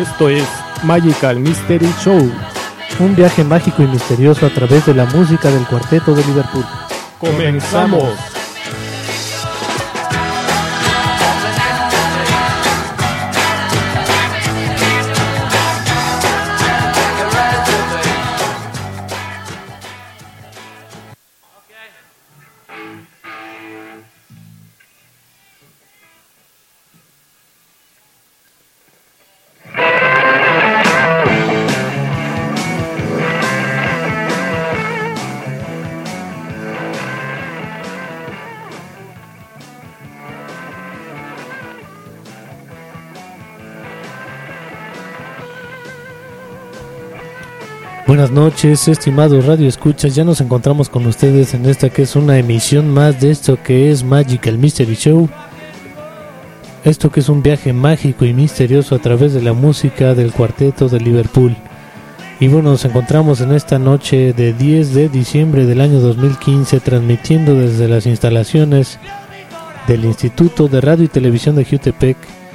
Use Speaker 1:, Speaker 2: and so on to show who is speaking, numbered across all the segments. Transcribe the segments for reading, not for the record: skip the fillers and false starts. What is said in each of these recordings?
Speaker 1: Esto es Magical Mystery Show,
Speaker 2: un viaje mágico y misterioso a través de la música del Cuarteto de Liverpool.
Speaker 1: ¡Comenzamos!
Speaker 2: Buenas noches, estimados Radio Escuchas, ya nos encontramos con ustedes en esta que es una emisión más de esto que es Magical Mystery Show. Esto que es un viaje mágico y misterioso a través de la música del Cuarteto de Liverpool. Y bueno, nos encontramos en esta noche de 10 de diciembre del año 2015, transmitiendo desde las instalaciones del Instituto de Radio y Televisión de Jutepec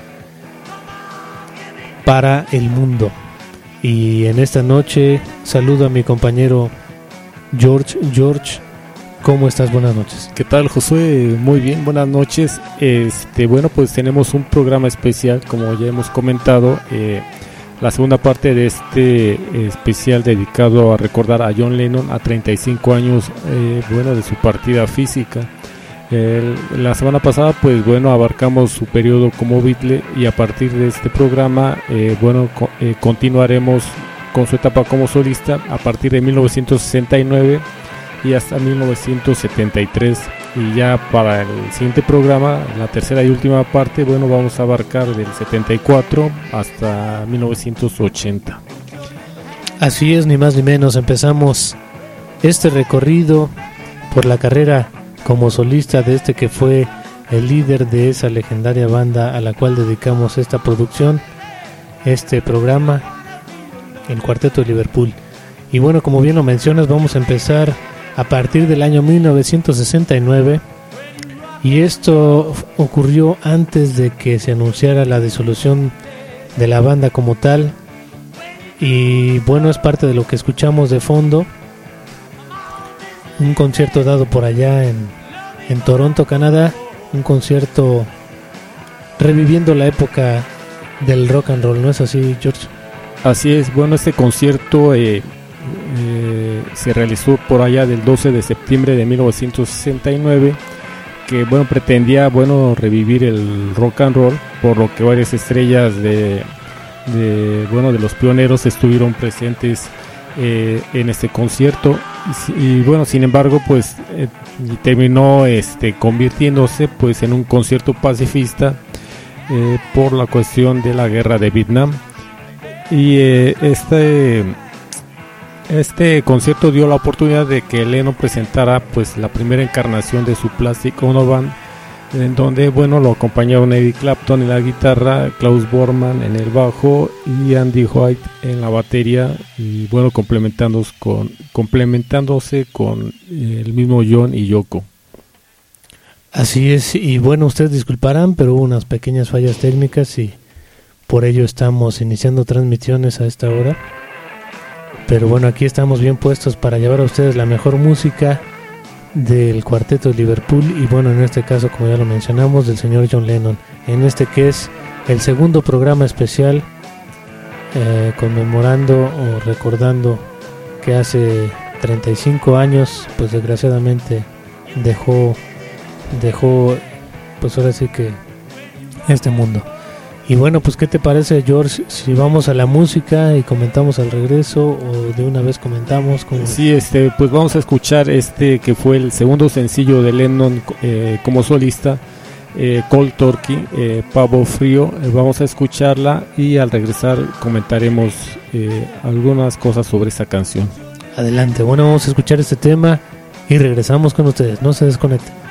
Speaker 2: para el mundo. Y en esta noche saludo a mi compañero George. George, ¿cómo estás? Buenas noches.
Speaker 1: ¿Qué tal, Josué? Muy bien, buenas noches. Bueno, pues tenemos un programa especial, como ya hemos comentado, la segunda parte de este especial dedicado a recordar a John Lennon a 35 años, de su partida física. La semana pasada, pues bueno, abarcamos su periodo como Beatle, y a partir de este programa, continuaremos con su etapa como solista a partir de 1969 y hasta 1973. Y ya para el siguiente programa, la tercera y última parte, bueno, vamos a abarcar del 74 hasta 1980.
Speaker 2: Así es, ni más ni menos. Empezamos este recorrido por la carrera como solista de este que fue el líder de esa legendaria banda a la cual dedicamos esta producción, este programa, el Cuarteto de Liverpool. Y bueno, como bien lo mencionas, vamos a empezar a partir del año 1969, y esto ocurrió antes de que se anunciara la disolución de la banda como tal. Y bueno, es parte de lo que escuchamos de fondo, un concierto dado por allá en Toronto, Canadá, un concierto reviviendo la época del rock and roll, ¿no es así, George?
Speaker 1: Así es, bueno, este concierto se realizó por allá del 12 de septiembre de 1969, que bueno, pretendía revivir el rock and roll, por lo que varias estrellas de los pioneros estuvieron presentes en este concierto, y bueno, sin embargo, pues terminó convirtiéndose pues en un concierto pacifista por la cuestión de la guerra de Vietnam. Y este concierto dio la oportunidad de que Lennon presentara pues la primera encarnación de su Plastic Ono Band, en donde lo acompañaron Eric Clapton en la guitarra, Klaus Bormann en el bajo y Andy White en la batería, y complementándose con el mismo John y Yoko.
Speaker 2: Así es, y bueno, ustedes disculparán, pero hubo unas pequeñas fallas técnicas y por ello estamos iniciando transmisiones a esta hora. Pero bueno, aquí estamos bien puestos para llevar a ustedes la mejor música del Cuarteto de Liverpool, y bueno, en este caso, como ya lo mencionamos, del señor John Lennon, en este que es el segundo programa especial, conmemorando o recordando que hace 35 años, pues desgraciadamente dejó pues ahora sí que este mundo. Y bueno, pues ¿qué te parece, George, si vamos a la música y comentamos al regreso, o de una vez comentamos como...
Speaker 1: Sí, pues vamos a escuchar que fue el segundo sencillo de Lennon como solista, Cold Turkey, Pavo Frío. Vamos a escucharla y al regresar comentaremos algunas cosas sobre esta canción.
Speaker 2: Adelante, bueno, vamos a escuchar este tema y regresamos con ustedes, no se desconecten.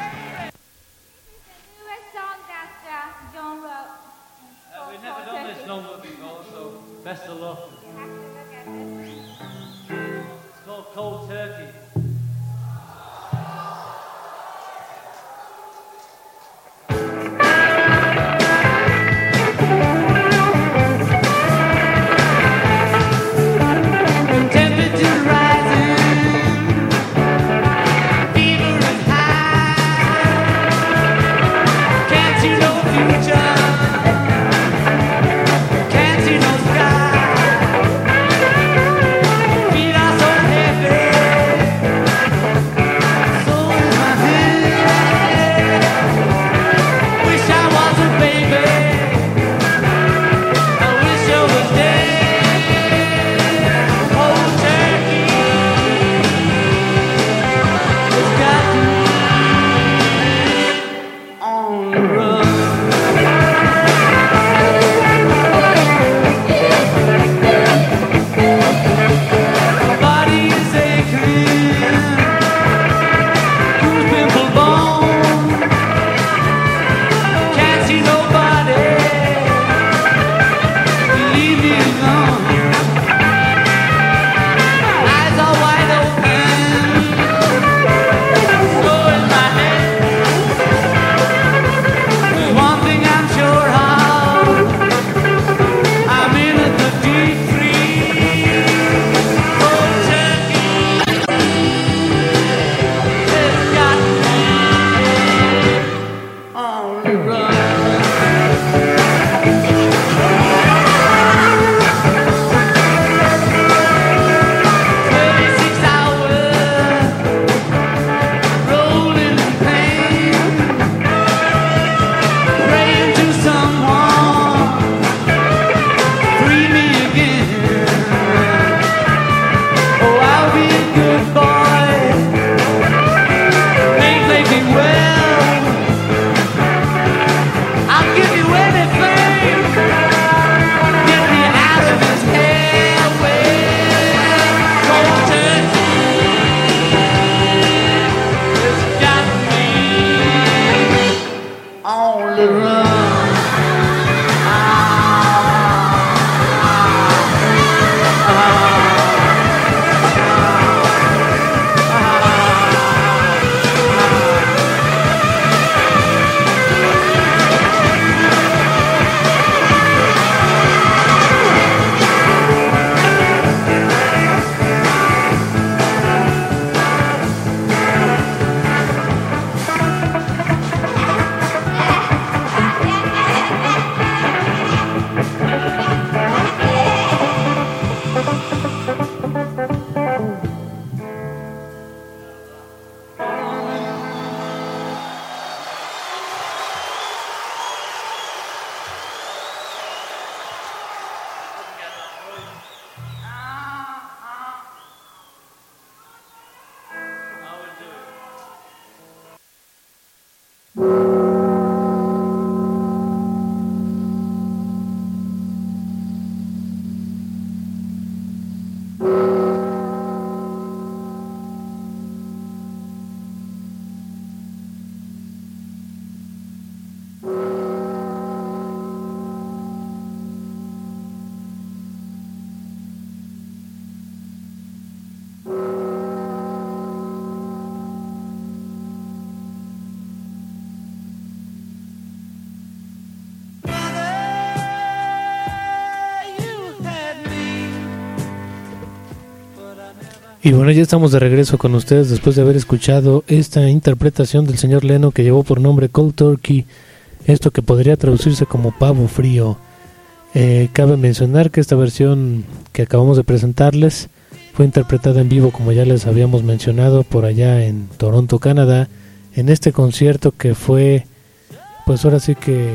Speaker 2: Y bueno, ya estamos de regreso con ustedes después de haber escuchado esta interpretación del señor Lennon que llevó por nombre Cold Turkey, esto que podría traducirse como pavo frío. Cabe mencionar que esta versión que acabamos de presentarles fue interpretada en vivo, como ya les habíamos mencionado, por allá en Toronto, Canadá, en este concierto que fue, pues ahora sí que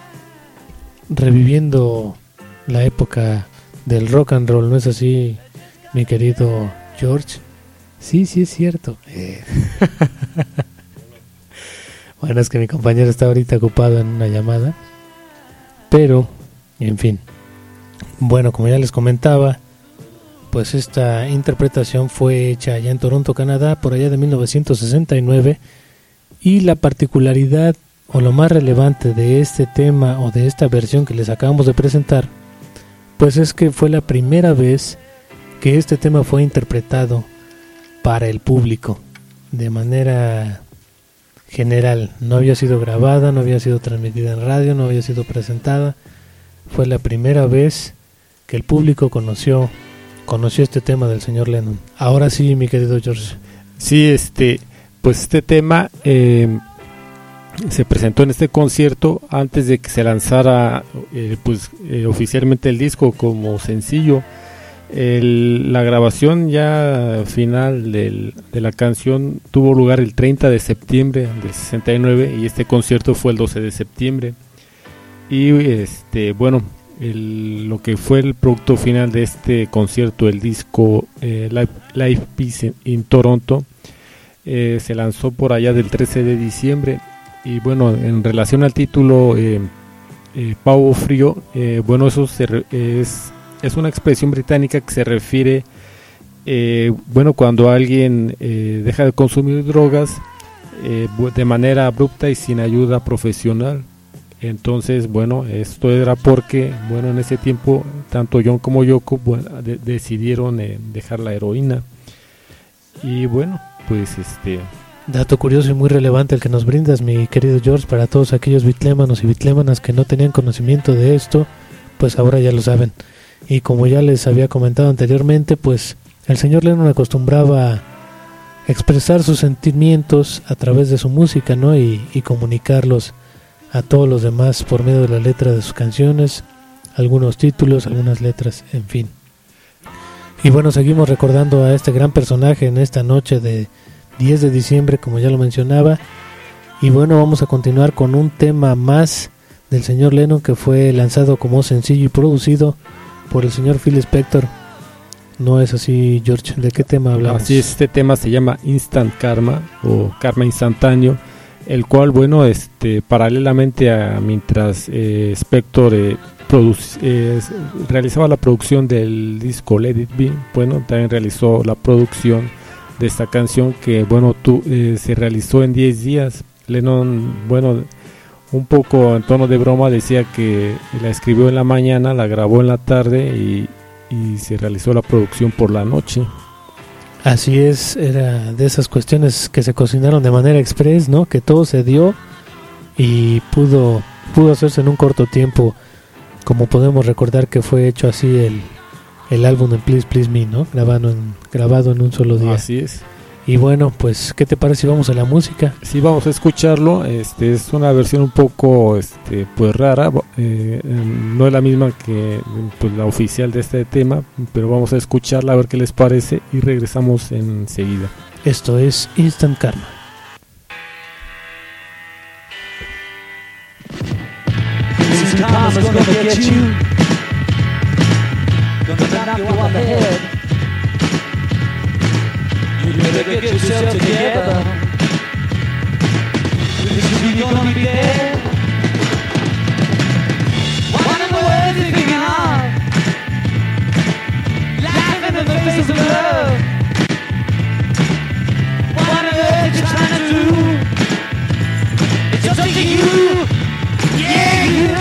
Speaker 2: reviviendo la época del rock and roll, ¿no es así, mi querido George? Sí, sí es cierto. Bueno, es que mi compañero está ahorita ocupado en una llamada, pero, en fin. Bueno, como ya les comentaba, pues esta interpretación fue hecha allá en Toronto, Canadá, por allá de 1969, y la particularidad o lo más relevante de este tema o de esta versión que les acabamos de presentar, pues es que fue la primera vez que este tema fue interpretado para el público de manera general. No había sido grabada, no había sido transmitida en radio, no había sido presentada. Fue la primera vez que el público conoció este tema del señor Lennon. Ahora sí, mi querido George.
Speaker 1: Sí, pues este tema se presentó en este concierto antes de que se lanzara oficialmente el disco como sencillo. La grabación ya final de la canción tuvo lugar el 30 de septiembre del 69 y este concierto fue el 12 de septiembre. Y bueno, lo que fue el producto final de este concierto, el disco Live Peace in Toronto, se lanzó por allá del 13 de diciembre. Y bueno, en relación al título Pavo Frío, bueno, eso es una expresión británica que se refiere, bueno, cuando alguien deja de consumir drogas de manera abrupta y sin ayuda profesional. Entonces, bueno, esto era porque, bueno, en ese tiempo tanto John como Yoko decidieron dejar la heroína. Y bueno, pues
Speaker 2: dato curioso y muy relevante el que nos brindas, mi querido George, para todos aquellos bitlémanos y bitlémanas que no tenían conocimiento de esto, pues ahora ya lo saben. Y como ya les había comentado anteriormente, pues el señor Lennon acostumbraba a expresar sus sentimientos a través de su música, ¿no? Y comunicarlos a todos los demás por medio de la letra de sus canciones, algunos títulos, algunas letras, en fin. Y bueno, seguimos recordando a este gran personaje en esta noche de 10 de diciembre, como ya lo mencionaba. Y bueno, vamos a continuar con un tema más del señor Lennon que fue lanzado como sencillo y producido por el señor Phil Spector. ¿No es así, George? ¿De qué tema hablamos?
Speaker 1: Así es, este tema se llama Instant Karma o Karma Instantáneo, el cual, bueno, paralelamente a mientras Spector realizaba la producción del disco Let It Be, bueno, también realizó la producción de esta canción que, bueno, se realizó en 10 días. Lennon, bueno, un poco en tono de broma, decía que la escribió en la mañana, la grabó en la tarde y se realizó la producción por la noche.
Speaker 2: Así es, era de esas cuestiones que se cocinaron de manera express, ¿no? Que todo se dio y pudo hacerse en un corto tiempo, como podemos recordar que fue hecho así el álbum de Please Please Me, ¿no? Grabado en un solo día.
Speaker 1: Así es.
Speaker 2: Y bueno, pues, ¿qué te parece si vamos a la música?
Speaker 1: Sí, vamos a escucharlo. Es una versión un poco pues rara, no es la misma que pues, la oficial de este tema, pero vamos a escucharla a ver qué les parece y regresamos enseguida.
Speaker 2: Esto es Instant Karma.
Speaker 3: Instant Karma's gonna get you. Gonna knock you on the head. You better get yourself together. you're gonna be dead. What in the world is he thinking of? Life in the face of love. What on earth you trying to do? It's up to you. Yeah, you.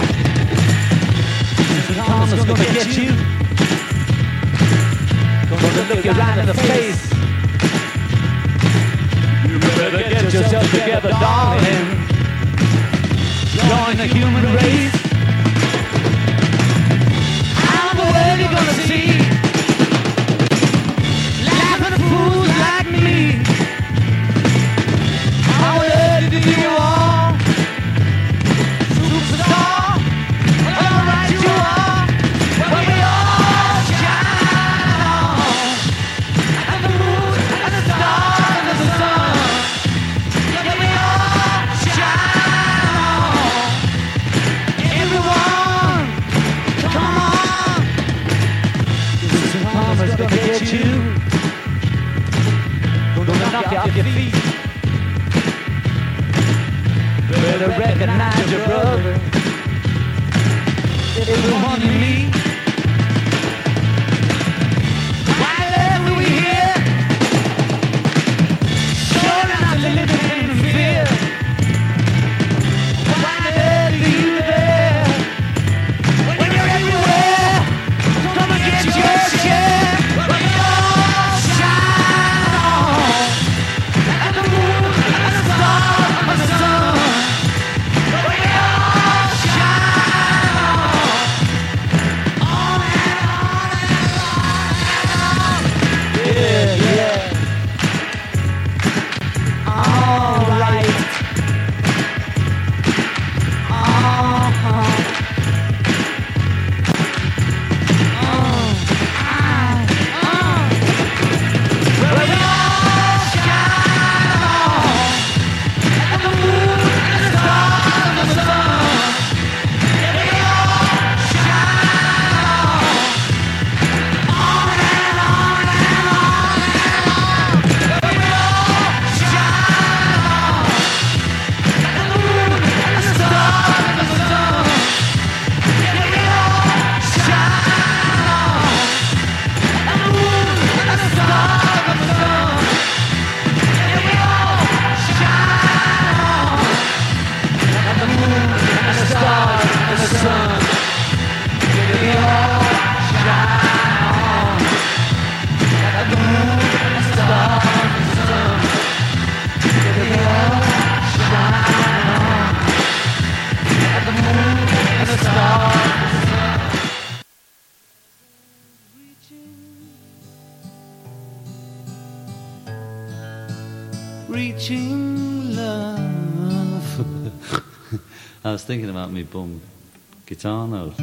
Speaker 3: The karma's gonna get you. Gonna look you right in the face. You better get yourself together, darling. Join the human race. How in the world you gonna see? Laughing at fools like me. How on earth did you all? Superstar? Well, alright you are. Well, we all shine on. And the moon and the stars and the sun. Yeah, we all shine on. Everyone, come on. This karma's gonna get you. Gonna knock you off your feet. Better recognize your brother. Everyone you meet. Why left we here? Sure not to live in fear. Why did you there? When you're everywhere, come and get your share. When you all shine on. And the moon and the stars and the sun. When we all shine on. On and on and on and on. Yeah, yeah. All right. Well, we all shine on. And the moon and the stars and the sun. Yeah, we all shine on. On and on and on and on. Well, we all shine on. And the moon and the stars and the sun. Yeah, we all shine on. And the moon and the stars and the sun. Yeah, we all shine on. And the moon and the stars and the sun. Yeah, we all shine on. And the moon and the stars and the sun. Yeah, we all shine on. And the moon and the stars and the sun. Reaching love. I was thinking about me bum guitar note.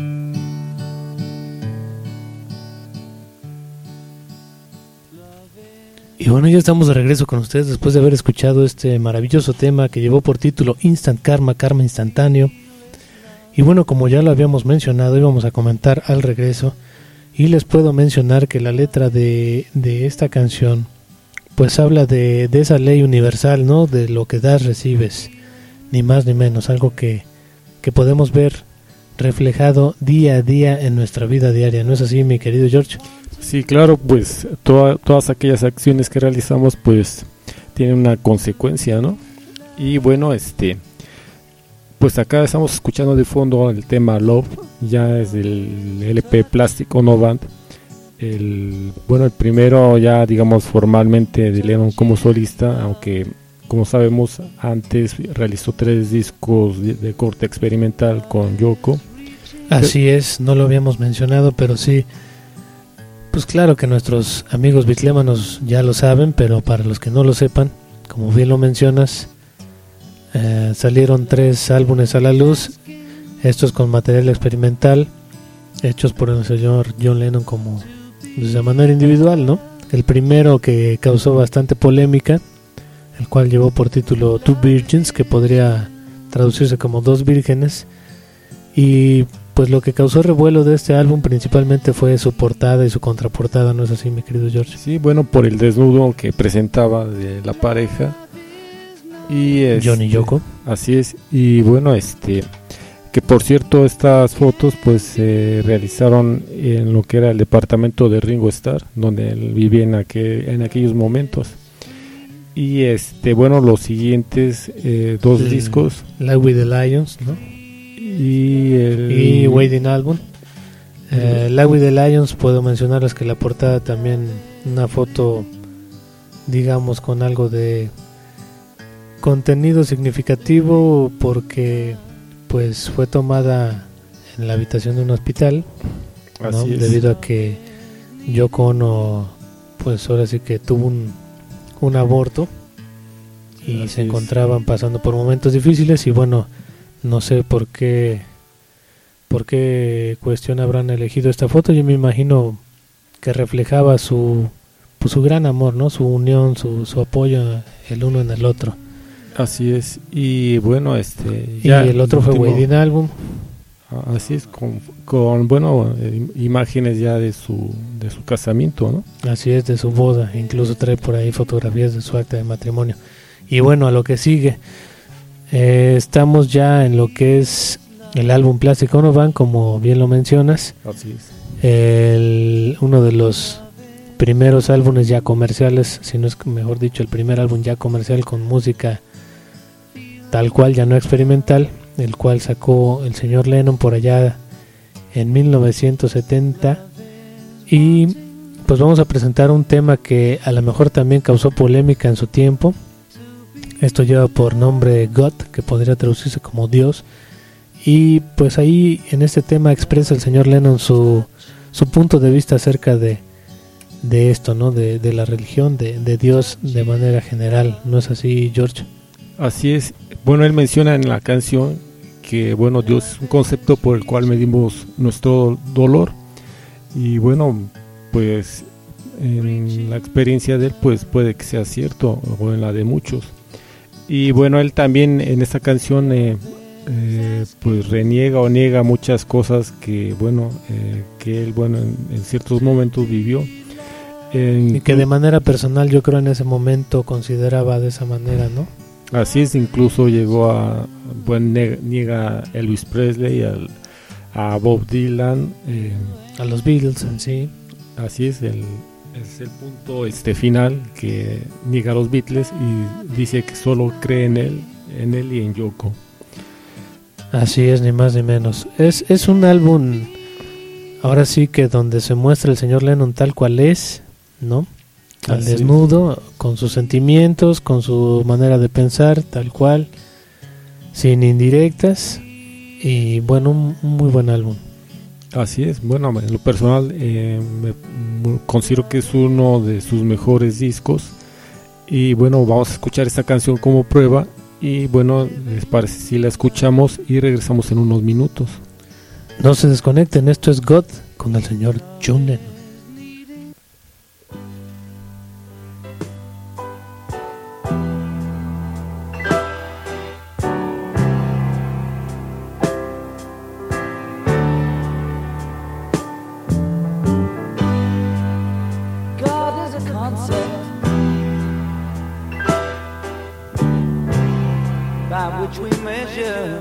Speaker 2: Y bueno, ya estamos de regreso con ustedes después de haber escuchado este maravilloso tema que llevó por título Instant Karma, Karma Instantáneo. Y bueno, como ya lo habíamos mencionado, íbamos a comentar al regreso. Y les puedo mencionar que la letra de esta canción pues habla de esa ley universal, ¿no? De lo que das, recibes, ni más ni menos, algo que podemos ver reflejado día a día en nuestra vida diaria, ¿no es así, mi querido George?
Speaker 1: Sí, claro, pues todas aquellas acciones que realizamos pues tienen una consecuencia, ¿no? Y bueno, pues acá estamos escuchando de fondo el tema Love, ya es del LP Plastic Ono Band. El primero ya digamos formalmente de Lennon como solista, aunque como sabemos antes realizó 3 discos de corte experimental con Yoko.
Speaker 2: Así es, no lo habíamos mencionado, pero sí, pues claro que nuestros amigos bitlémanos ya lo saben, pero para los que no lo sepan, como bien lo mencionas, salieron 3 álbumes a la luz, estos con material experimental, hechos por el señor John Lennon como de manera individual, ¿no? El primero que causó bastante polémica, el cual llevó por título Two Virgins, que podría traducirse como 2 vírgenes, y pues lo que causó revuelo de este álbum principalmente fue su portada y su contraportada, ¿no es así, mi querido George?
Speaker 1: Sí, bueno, por el desnudo que presentaba de la pareja, Y
Speaker 2: Johnny Yoko.
Speaker 1: Así es. Y bueno, que por cierto estas fotos pues se realizaron en lo que era el departamento de Ringo Starr, donde él vivía en aquellos momentos. Y bueno, los siguientes dos discos,
Speaker 2: Live with the Lions, ¿no?
Speaker 1: y
Speaker 2: Waiting Album. Live with the Lions, puedo mencionarles que la portada también una foto, digamos, con algo de contenido significativo, porque pues fue tomada en la habitación de un hospital, ¿no?
Speaker 1: Así es.
Speaker 2: Debido a que Yoko Ono pues ahora sí que tuvo un aborto y
Speaker 1: Así
Speaker 2: se
Speaker 1: es.
Speaker 2: encontraban pasando por momentos difíciles, y bueno, no sé por qué cuestión habrán elegido esta foto. Yo me imagino que reflejaba su gran amor, ¿no? Su unión, su apoyo el uno en el otro.
Speaker 1: Así es. Y bueno,
Speaker 2: Y el otro fue Waiting Album.
Speaker 1: Así es, con bueno, imágenes ya de su casamiento, ¿no?
Speaker 2: Así es, de su boda. Incluso trae por ahí fotografías de su acta de matrimonio. Y bueno, a lo que sigue, estamos ya en lo que es el álbum Plastic Ono Band, como bien lo mencionas.
Speaker 1: Así es.
Speaker 2: Uno de los primeros álbumes ya comerciales, si no es mejor dicho, el primer álbum ya comercial con música tal cual, ya no experimental, el cual sacó el señor Lennon por allá en 1970. Y pues vamos a presentar un tema que a lo mejor también causó polémica en su tiempo. Esto lleva por nombre God, que podría traducirse como Dios. Y pues ahí en este tema expresa el señor Lennon su punto de vista acerca de esto, ¿no? De la religión, de Dios de manera general. ¿No es así, George?
Speaker 1: Así es. Bueno, él menciona en la canción que bueno, Dios es un concepto por el cual medimos nuestro dolor, y bueno, pues en la experiencia de él pues puede que sea cierto, o en la de muchos. Y bueno, él también en esta canción pues reniega o niega muchas cosas que bueno, que él bueno en ciertos momentos vivió,
Speaker 2: y que de manera personal yo creo en ese momento consideraba de esa manera, ¿no?
Speaker 1: Así es, incluso llegó a niega a Elvis Presley, a Bob Dylan,
Speaker 2: A los Beatles en sí.
Speaker 1: así es el punto final, que niega a los Beatles y dice que solo cree en él y en Yoko.
Speaker 2: Así es, ni más ni menos. Es un álbum, ahora sí que donde se muestra el señor Lennon tal cual es, ¿no? Al
Speaker 1: Así
Speaker 2: desnudo, con sus sentimientos, con su manera de pensar, tal cual, sin indirectas. Y bueno, un muy buen álbum.
Speaker 1: Así es, bueno, en lo personal considero que es uno de sus mejores discos. Y bueno, vamos a escuchar esta canción como prueba. Y bueno, les parece si la escuchamos y regresamos en unos minutos.
Speaker 2: No se desconecten, esto es God con el señor John Lennon.
Speaker 3: God is a concept by which we measure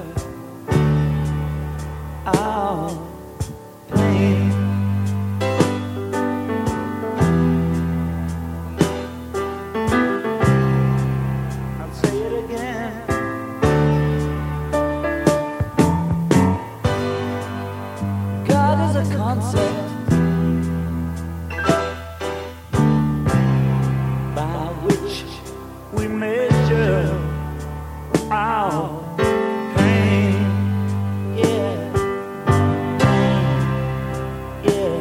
Speaker 3: our pain. I'll say it again. God is a concept by which we measure our pain. Yeah, yeah.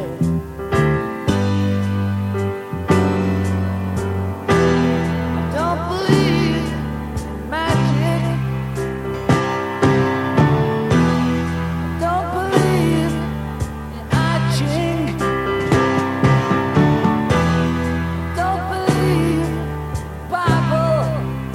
Speaker 3: I don't believe in magic. I don't believe in I Ching. Don't believe Bible.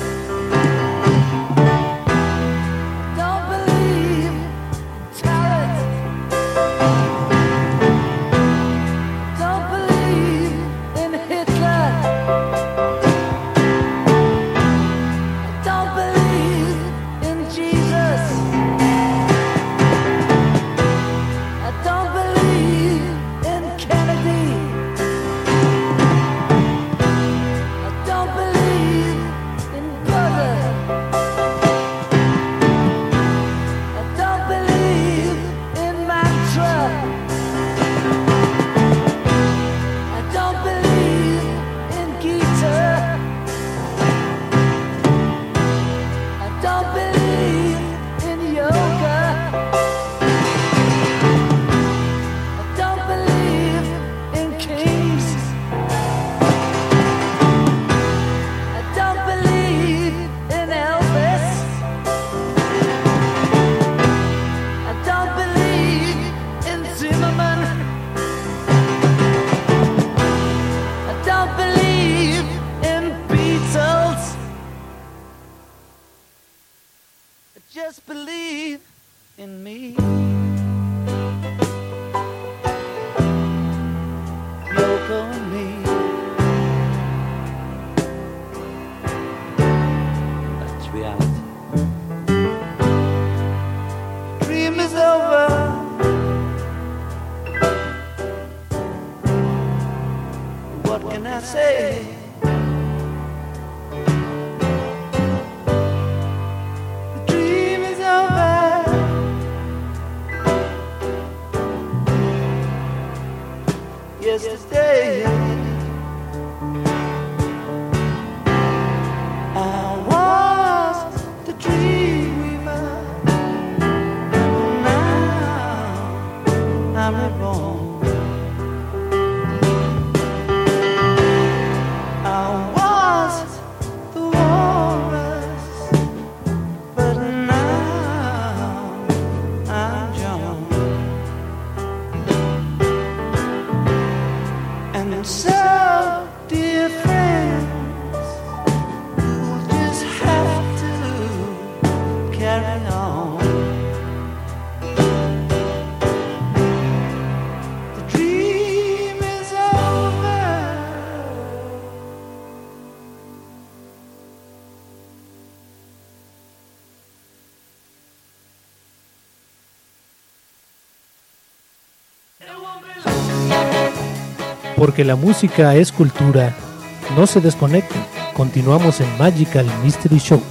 Speaker 3: just believe in me. Yoko and me. That's reality. Dream is over. What can I say? Yesterday I was the dreamer. Now I'm reborn. I was the walrus, but now I'm John. And so, dear friends, you'll just have to carry on. The dream is over.
Speaker 2: Porque la música es cultura. No se desconecten. Continuamos en Magical Mystery Show.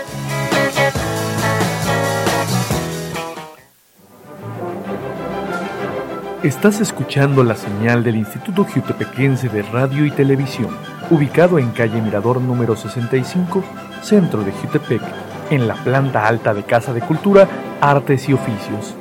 Speaker 4: Estás escuchando la señal del Instituto Jutepequense de Radio y Televisión, ubicado en calle Mirador número 65, centro de Jutepec, en la planta alta de Casa de Cultura, Artes y Oficios.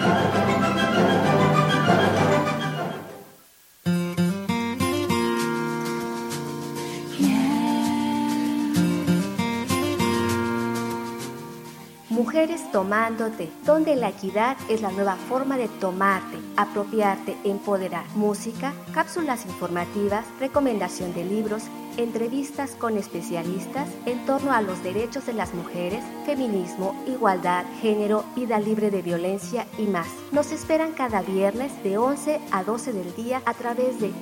Speaker 5: Mujeres tomándote, donde la equidad es la nueva forma de tomarte, apropiarte, empoderar. Música, cápsulas informativas, recomendación de libros, entrevistas con especialistas en torno a los derechos de las mujeres, feminismo, igualdad, género, vida libre de violencia y más. Nos esperan cada viernes de 11 a 12 del día a través de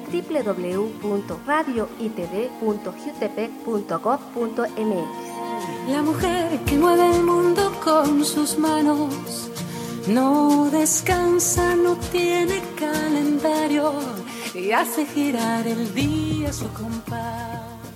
Speaker 5: www.radioitv.jutepec.gov.mx.
Speaker 6: La mujer que mueve el mundo con sus manos no descansa, no tiene calendario y hace girar el día a su compás.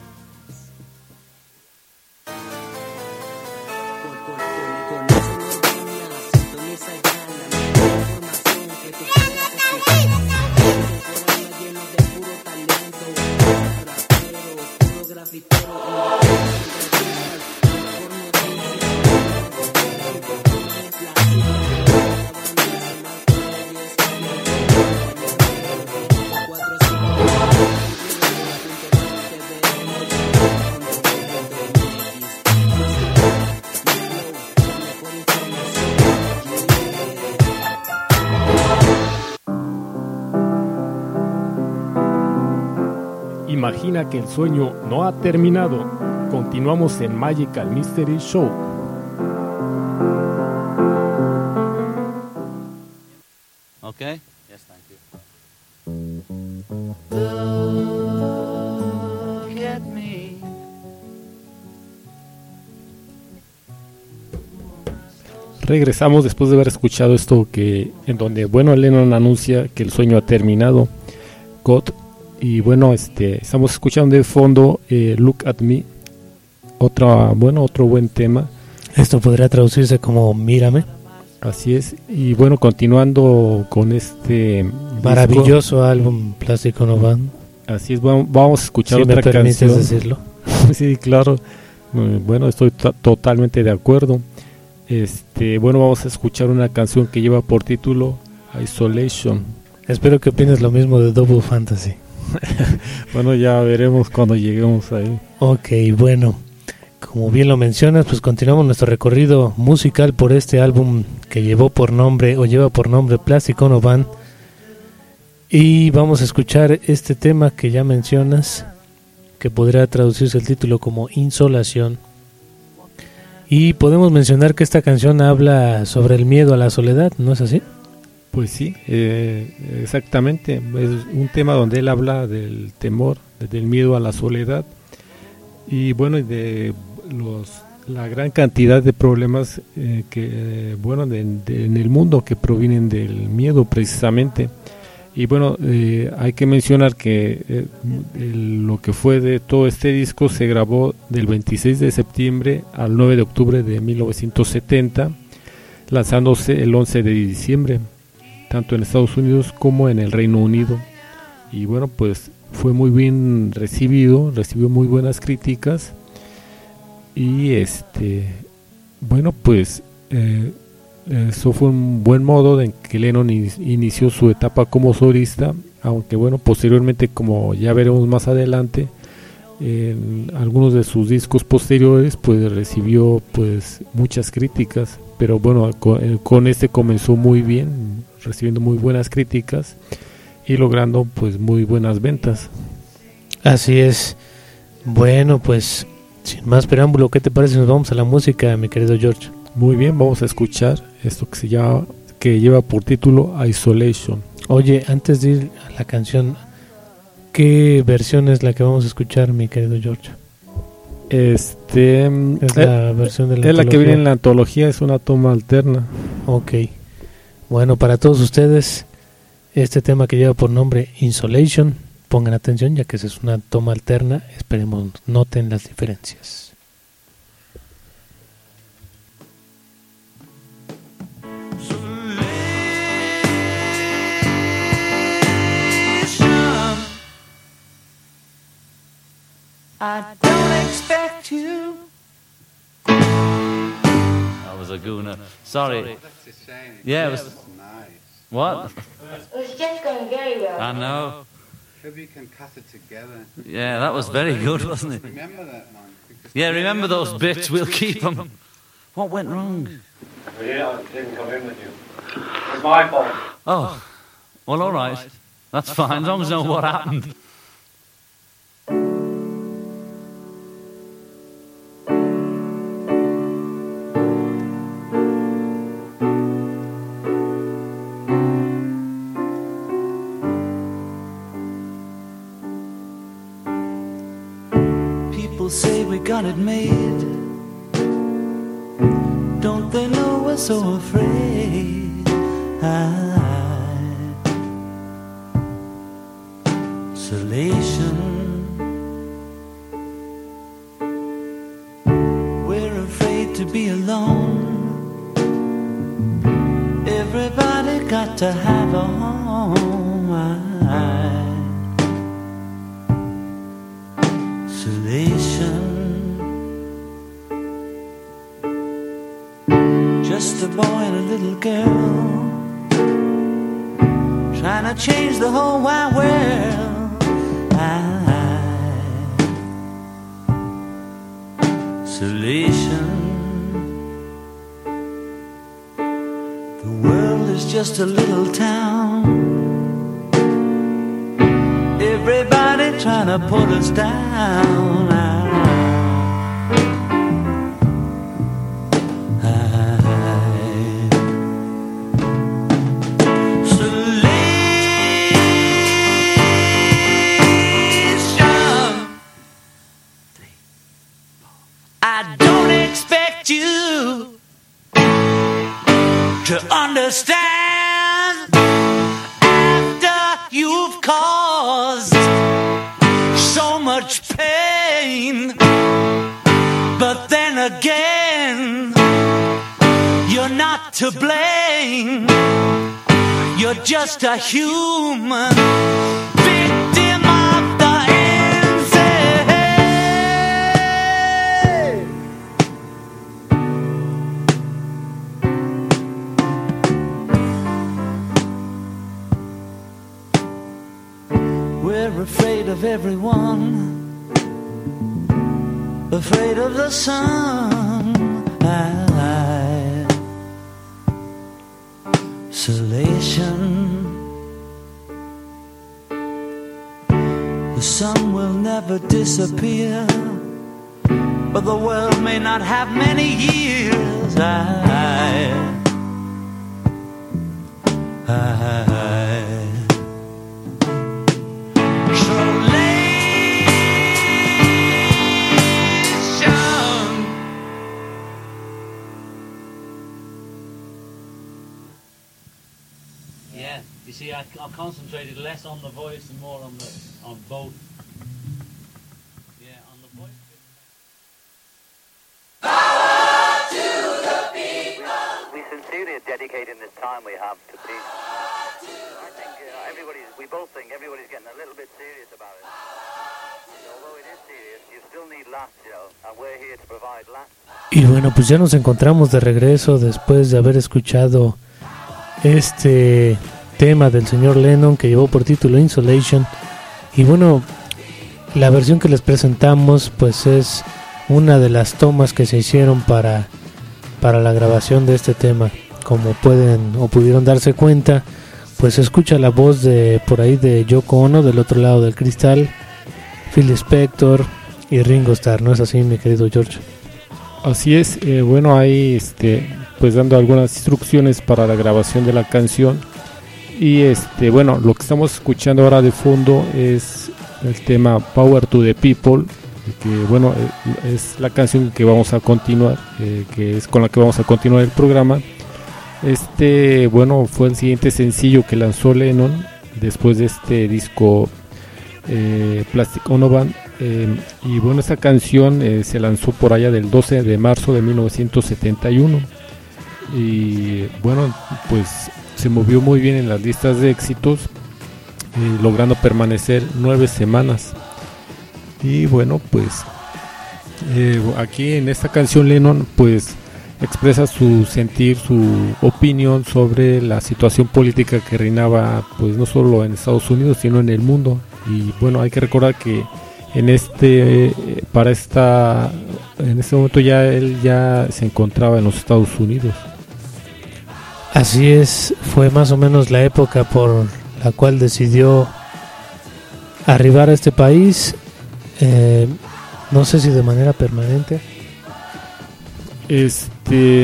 Speaker 1: Imagina que el sueño no ha terminado. Continuamos en Magical Mystery Show.
Speaker 7: Okay? Yes, thank you.
Speaker 3: Look at me.
Speaker 1: Regresamos después de haber escuchado esto en donde Lennon anuncia que el sueño ha terminado. God. Y bueno, estamos escuchando de fondo Look at Me, otro buen tema.
Speaker 2: Esto podría traducirse como Mírame.
Speaker 1: Así es. Y bueno, continuando con este
Speaker 2: maravilloso álbum Plastic Ono Band.
Speaker 1: Así es, vamos a escuchar
Speaker 2: otra canción. ¿Me permites decirlo?
Speaker 1: Sí, claro. Bueno, estoy totalmente de acuerdo. Bueno, vamos a escuchar una canción que lleva por título Isolation.
Speaker 2: Espero que opines lo mismo de Double Fantasy.
Speaker 1: Bueno, ya veremos cuando lleguemos ahí.
Speaker 2: Ok, bueno, como bien lo mencionas, pues continuamos nuestro recorrido musical por este álbum que lleva por nombre Plastic Ono Band. Y vamos a escuchar este tema que ya mencionas, que podría traducirse el título como Insolación. Y podemos mencionar que esta canción habla sobre el miedo a la soledad, ¿no es así?
Speaker 1: Pues sí, exactamente. Es un tema donde él habla del temor, del miedo a la soledad y bueno, y de la gran cantidad de problemas que bueno en el mundo que provienen del miedo precisamente. Y bueno, hay que mencionar que lo que fue de todo este disco se grabó del 26 de septiembre al 9 de octubre de 1970, lanzándose el 11 de diciembre, tanto en Estados Unidos como en el Reino Unido. Y bueno, pues fue muy bien recibido, recibió muy buenas críticas. Y bueno, pues eso fue un buen modo en que Lennon inició su etapa como solista, aunque bueno, posteriormente, como ya veremos más adelante, en algunos de sus discos posteriores pues recibió pues muchas críticas, pero bueno, con este comenzó muy bien, recibiendo muy buenas críticas y logrando pues muy buenas ventas.
Speaker 2: Así es. Bueno, pues sin más preámbulo, ¿qué te parece si nos vamos a la música, mi querido George?
Speaker 1: Muy bien, vamos a escuchar esto que lleva por título Isolation.
Speaker 2: Oye, antes de ir a la canción, ¿qué versión es la que vamos a escuchar, mi querido George?
Speaker 1: Es
Speaker 2: la versión de la
Speaker 1: es la que viene en la antología, es una toma alterna.
Speaker 2: Ok. Bueno, para todos ustedes, este tema que lleva por nombre Insolation, pongan atención ya que esa es una toma alterna, esperemos noten las diferencias.
Speaker 3: I don't expect you.
Speaker 7: That was a gooner. Sorry.
Speaker 8: That's a shame.
Speaker 7: Yeah, it was.
Speaker 8: That's nice.
Speaker 7: What?
Speaker 9: It was just going very well.
Speaker 7: I know.
Speaker 8: Maybe you can cut it together.
Speaker 7: Yeah, that was very good, wasn't it?
Speaker 8: Remember that one? Because
Speaker 7: Yeah, remember those bits? We'll keep them. What went wrong?
Speaker 10: Yeah, I didn't come in with you. It's my fault.
Speaker 7: Oh, well, all right. That's fine, as long as I know what happened.
Speaker 3: People say we got it made. Don't they know we're so afraid? Isolation. We're afraid to be alone. Everybody got to have a home. Isolation. Just a boy and a little girl trying to change the whole wide world. Isolation. The world is just a little town. Everybody trying to put us down. I don't expect you to understand after you've caused so much pain. But then again, you're not to blame. You're just a human victim of the insane. We're afraid of everyone, afraid of the sun. Isolation. The sun will never disappear,
Speaker 7: but the world may not have many years.
Speaker 11: Yeah, you see, I concentrated less on the voice and more on both. Yeah, on the voice.
Speaker 12: We sincerely are dedicating this time we have to peace. I think we both think everybody's getting a little bit serious about it. And although it is serious, you still need laughs, and we're here to provide laughs.
Speaker 2: Y bueno, pues ya nos encontramos de regreso después de haber escuchado este tema del señor Lennon que llevó por título Insolation. Y bueno, la versión que les presentamos pues es una de las tomas que se hicieron para la grabación de este tema. Como pueden o pudieron darse cuenta, pues se escucha la voz de por ahí de Yoko Ono del otro lado del cristal, Phil Spector y Ringo Starr, ¿no es así, mi querido George?
Speaker 1: Así es. Bueno, ahí pues dando algunas instrucciones para la grabación de la canción. Y bueno, lo que estamos escuchando ahora de fondo es el tema Power to the People, que bueno, es la canción que vamos a continuar, que es con la que vamos a continuar el programa. Bueno, fue el siguiente sencillo que lanzó Lennon después de este disco Plastic Ono Band. Y bueno, esta canción se lanzó por allá del 12 de marzo de 1971 y bueno, pues se movió muy bien en las listas de éxitos, logrando permanecer 9 semanas. Y bueno, pues aquí en esta canción Lennon pues expresa su sentir, su opinión sobre la situación política que reinaba pues no solo en Estados Unidos sino en el mundo. Y bueno, hay que recordar que en este momento él ya se encontraba en los Estados Unidos.
Speaker 2: Así es, fue más o menos la época por la cual decidió arribar a este país, no sé si de manera permanente.
Speaker 1: Pues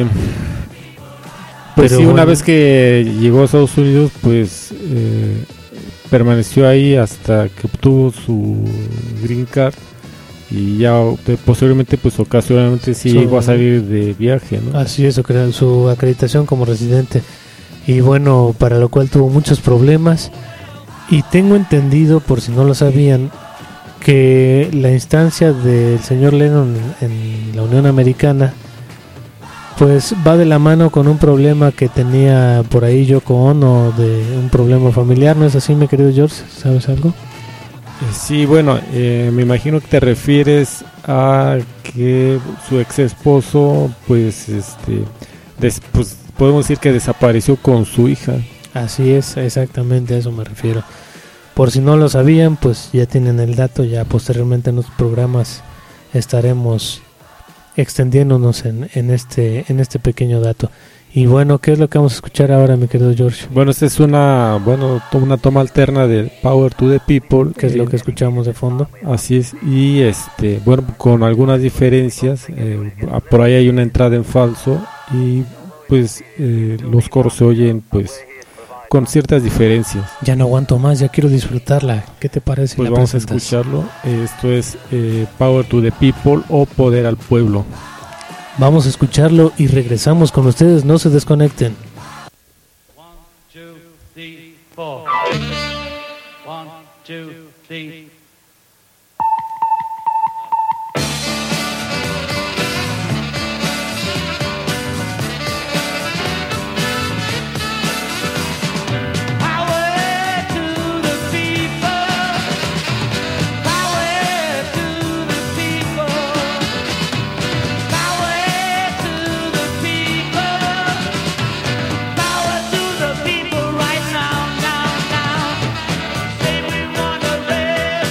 Speaker 2: pero
Speaker 1: sí,
Speaker 2: bueno,
Speaker 1: una vez que llegó a Estados Unidos, pues permaneció ahí hasta que obtuvo su green card y ya posteriormente pues ocasionalmente sí llegó a salir de viaje, ¿no?
Speaker 2: Así es, su acreditación como residente, y bueno, para lo cual tuvo muchos problemas. Y tengo entendido, por si no lo sabían, que la instancia del señor Lennon en la Unión Americana pues va de la mano con un problema que tenía por ahí Yoko Ono, de un problema familiar, ¿no es así, mi querido George? ¿Sabes algo?
Speaker 1: Sí, bueno, me imagino que te refieres a que su ex esposo pues pues podemos decir que desapareció con su hija.
Speaker 2: Así es, exactamente a eso me refiero. Por si no lo sabían, pues ya tienen el dato, ya posteriormente en los programas estaremos extendiéndonos en este pequeño dato. Y bueno, ¿qué es lo que vamos a escuchar ahora, mi querido George?
Speaker 1: Bueno, esta es una toma alterna de Power to the People,
Speaker 2: que es lo que escuchamos de fondo.
Speaker 1: Así es, y bueno, con algunas diferencias. Por ahí hay una entrada en falso y pues los coros se oyen pues con ciertas diferencias.
Speaker 2: Ya no aguanto más, ya quiero disfrutarla. ¿Qué te parece?
Speaker 1: Pues vamos a escucharlo. Esto es Power to the People o Poder al Pueblo.
Speaker 2: Vamos a escucharlo y regresamos con ustedes, no se desconecten.
Speaker 11: 1, 2, 3, 4. 1, 2, 3.
Speaker 3: People right now, now, now. Say we wanna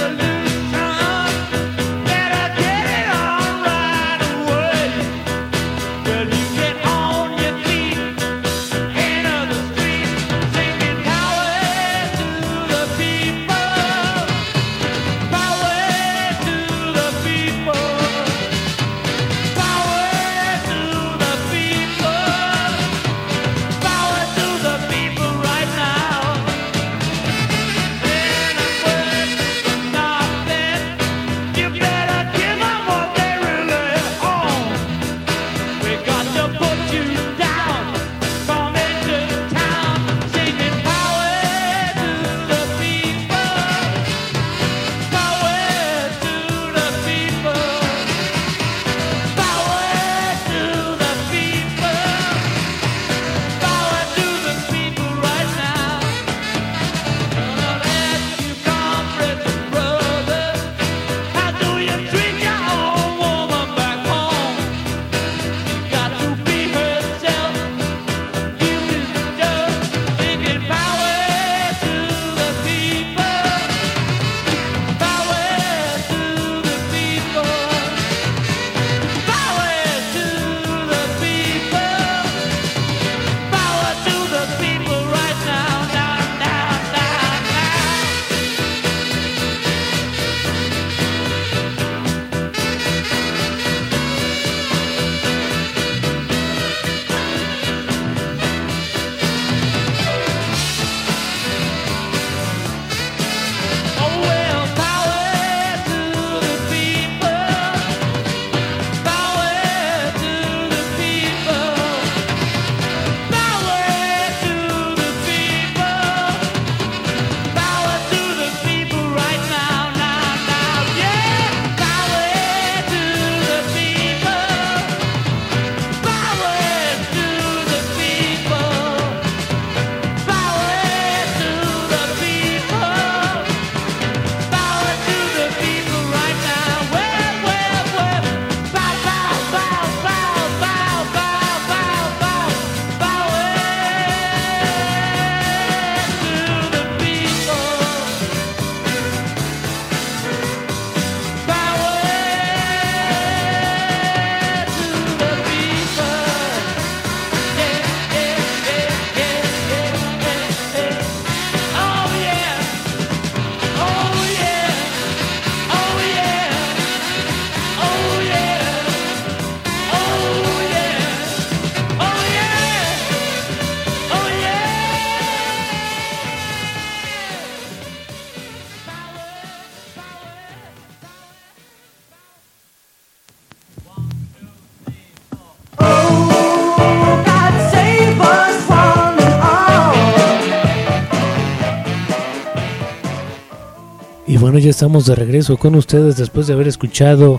Speaker 2: bueno, ya estamos de regreso con ustedes después de haber escuchado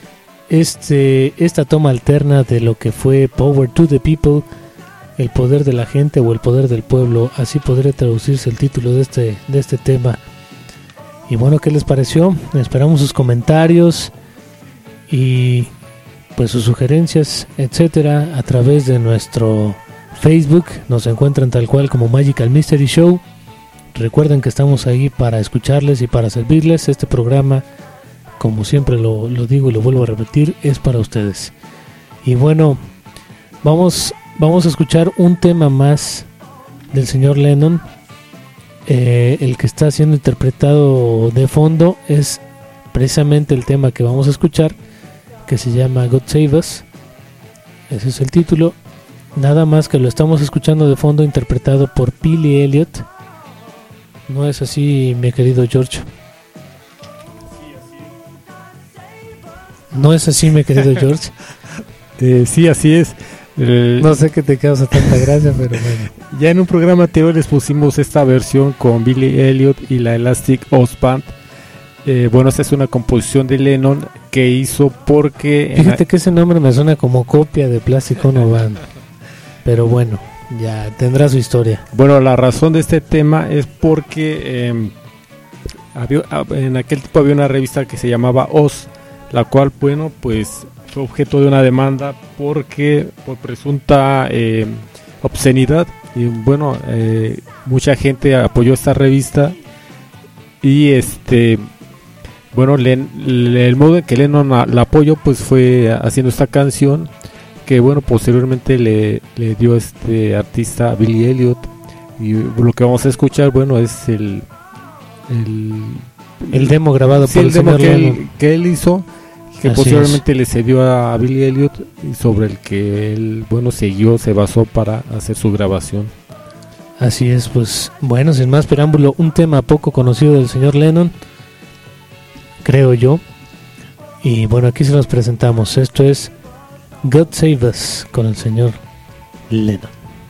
Speaker 2: esta toma alterna de lo que fue Power to the People, el poder de la gente o el poder del pueblo, así podría traducirse el título de este tema. Y bueno, ¿qué les pareció? Esperamos sus comentarios y pues sus sugerencias, etcétera, a través de nuestro Facebook. Nos encuentran tal cual como Magical Mystery Show. Recuerden que estamos ahí para escucharles y para servirles. Este programa, como siempre lo digo y lo vuelvo a repetir, es para ustedes. Y bueno, vamos a escuchar un tema más del señor Lennon. El que está siendo interpretado de fondo es precisamente el tema que vamos a escuchar, que se llama God Save Us. Ese es el título. Nada más que lo estamos escuchando de fondo, interpretado por Billy Elliot. ¿No es así, mi querido George? ¿No es así, mi querido George?
Speaker 1: Sí, así es.
Speaker 2: No sé qué te causa tanta gracia, pero bueno.
Speaker 1: Ya en un programa anterior les pusimos esta versión con Billy Elliot y la Elastic Oz Band. Bueno, esta es una composición de Lennon que hizo porque...
Speaker 2: Fíjate que ese nombre me suena como copia de Plastic Ono Band. Pero bueno, ya tendrá su historia.
Speaker 1: Bueno, la razón de este tema es porque en aquel tiempo había una revista que se llamaba Oz, la cual, bueno, pues fue objeto de una demanda por presunta obscenidad. Y bueno, mucha gente apoyó esta revista y bueno, el modo en que Lennon la apoyó pues fue haciendo esta canción que bueno, posteriormente le dio este artista Billy Elliot. Y lo que vamos a escuchar, bueno, es el
Speaker 2: demo grabado por el
Speaker 1: demo
Speaker 2: señor
Speaker 1: que él hizo, que
Speaker 2: Así
Speaker 1: posteriormente le cedió a Billy Elliot y sobre el que él, bueno, se basó para hacer su grabación.
Speaker 2: Así es, pues bueno, sin más preámbulo, un tema poco conocido del señor Lennon, creo yo. Y bueno, aquí se los presentamos. Esto es God Save Us con el señor Lennon.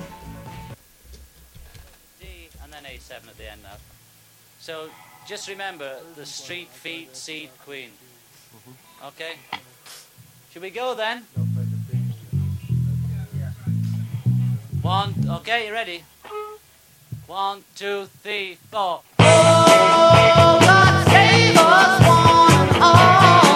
Speaker 11: D and then A7 at the end now. So just remember the street feet seed queen. Okay? Should we go then? One, okay, you ready? 1, 2, 3, 4. Oh, God save us one and all.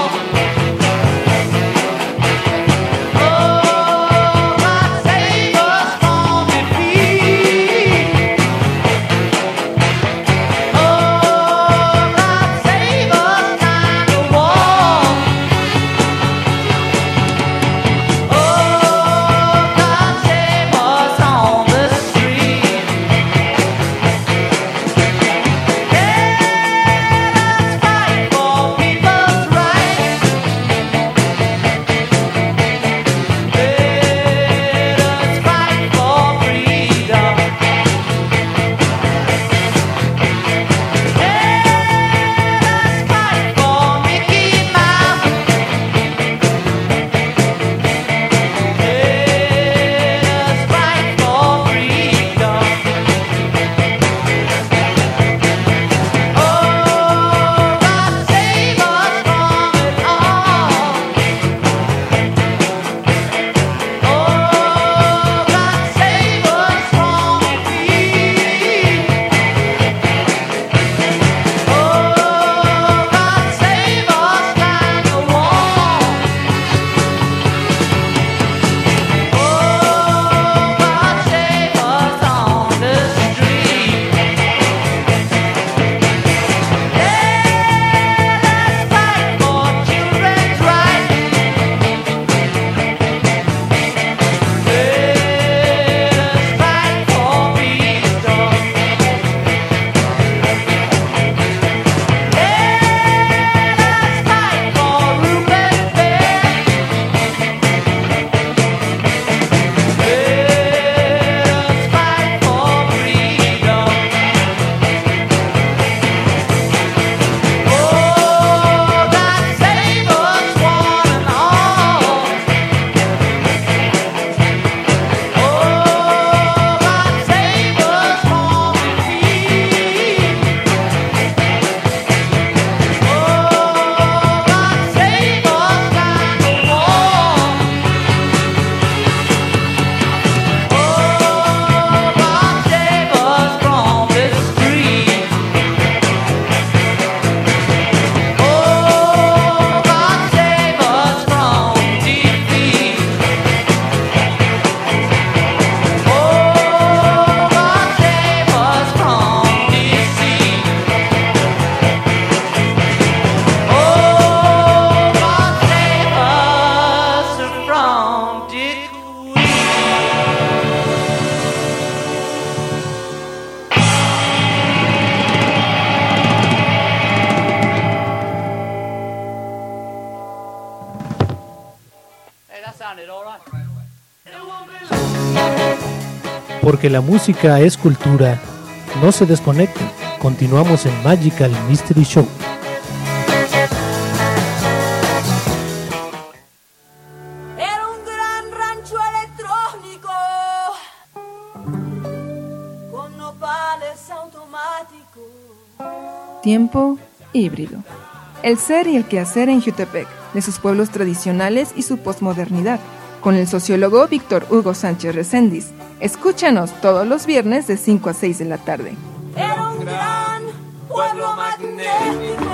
Speaker 3: Yeah.
Speaker 11: sounded all right.
Speaker 2: Porque la música es cultura. No se desconecten. Continuamos en Magical Mystery Show.
Speaker 6: Era un gran rancho electrónico con nopales automáticos.
Speaker 13: Tiempo híbrido. El ser y el quehacer en Jutepec, de sus pueblos tradicionales y su posmodernidad, con el sociólogo Víctor Hugo Sánchez Reséndiz. Escúchanos todos los viernes de 5 a 6 de la tarde.
Speaker 6: Era un gran pueblo magnético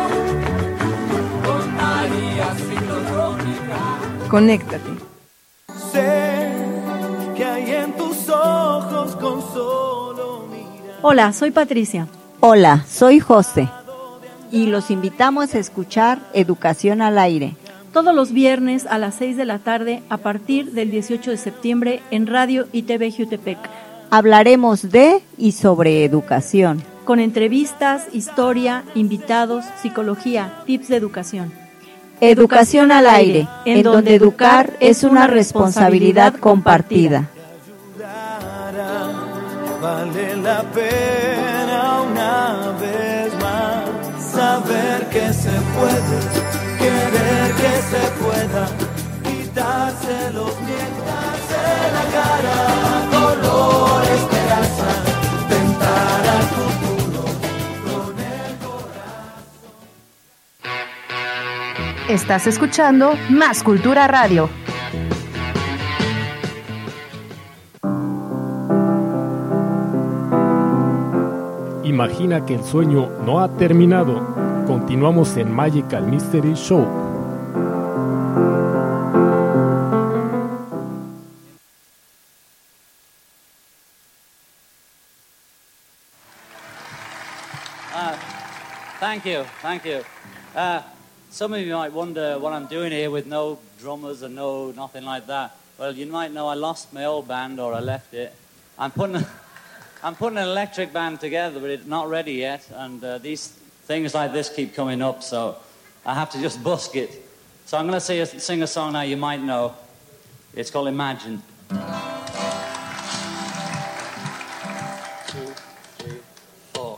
Speaker 6: con áreas ciclotrónicas.
Speaker 13: Conéctate.
Speaker 3: Sé que hay en tus ojos con solo mirar.
Speaker 14: Hola, soy Patricia.
Speaker 15: Hola, soy José. Y los invitamos a escuchar Educación al Aire.
Speaker 14: Todos los viernes a las 6 de la tarde a partir del 18 de septiembre en Radio y TV Jutepec.
Speaker 15: Hablaremos de y sobre educación.
Speaker 14: Con entrevistas, historia, invitados, psicología, tips de educación.
Speaker 15: Educación al Aire, en donde educar es una responsabilidad compartida.
Speaker 3: Vale la pena una vez más saber que se puede. Querer que se pueda, quitarse los miedos de la cara, color esperanza, tentar al futuro con el corazón.
Speaker 13: Estás escuchando Más Cultura Radio.
Speaker 1: Imagina que el sueño no ha terminado. Continuamos en Magical Mystery Show.
Speaker 11: Thank you. Some of you might wonder what I'm doing here with no drummers and nothing like that. Well, you might know I lost my old band, or I left it. I'm putting an electric band together, but it's not ready yet, and these things like this keep coming up, so I have to just busk it. So I'm going to sing a song now you might know. It's called Imagine. 2, 3, 4.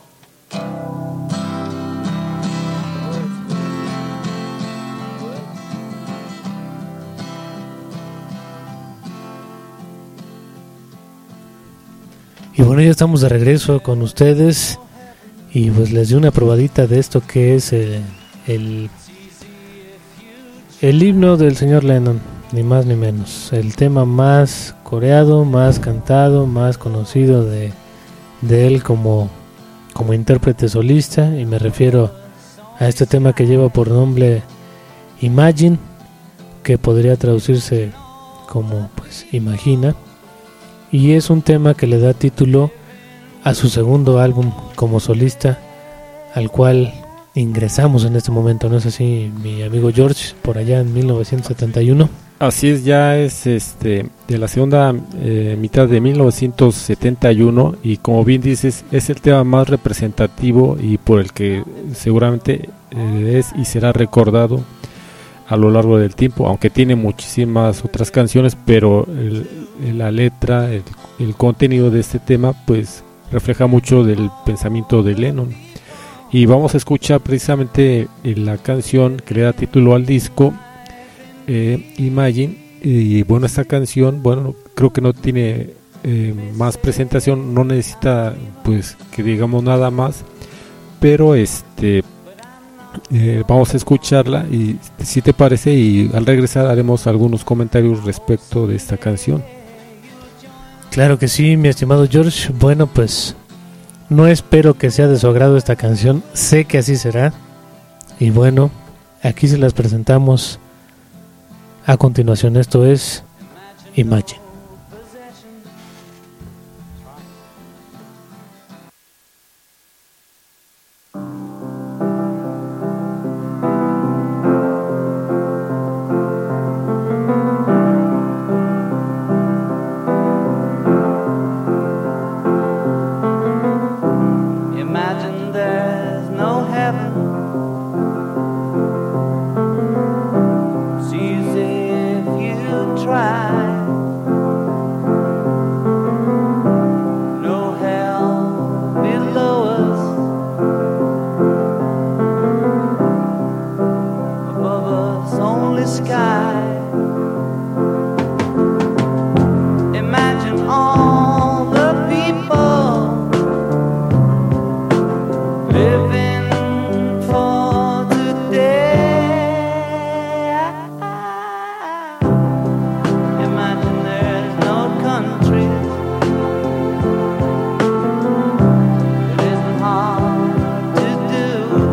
Speaker 2: Y bueno, ya estamos de regreso con ustedes. Y pues les di una probadita de esto que es el himno del señor Lennon, ni más ni menos. El tema más coreado, más cantado, más conocido de él como intérprete solista. Y me refiero a este tema que lleva por nombre Imagine, que podría traducirse como pues imagina. Y es un tema que le da título a su segundo álbum como solista, al cual ingresamos en este momento, ¿no es así, mi amigo George? Por allá en 1971.
Speaker 1: Así es, ya es de la segunda mitad de 1971, y como bien dices, es el tema más representativo y por el que seguramente es y será recordado a lo largo del tiempo, aunque tiene muchísimas otras canciones, pero la letra, el contenido de este tema pues refleja mucho del pensamiento de Lennon. Y vamos a escuchar precisamente la canción que le da título al disco, Imagine. Y bueno, esta canción, bueno, creo que no tiene más presentación, no necesita pues que digamos nada más, pero vamos a escucharla y si te parece, y al regresar haremos algunos comentarios respecto de esta canción.
Speaker 2: Claro que sí, mi estimado George. Bueno, pues no espero que sea de su agrado esta canción, sé que así será. Y bueno, aquí se las presentamos a continuación. Esto es Imagine.
Speaker 16: Imagine there's no heaven. It's easy if you die. Imagine all the people living for today. Imagine there's no countries. It isn't hard to do.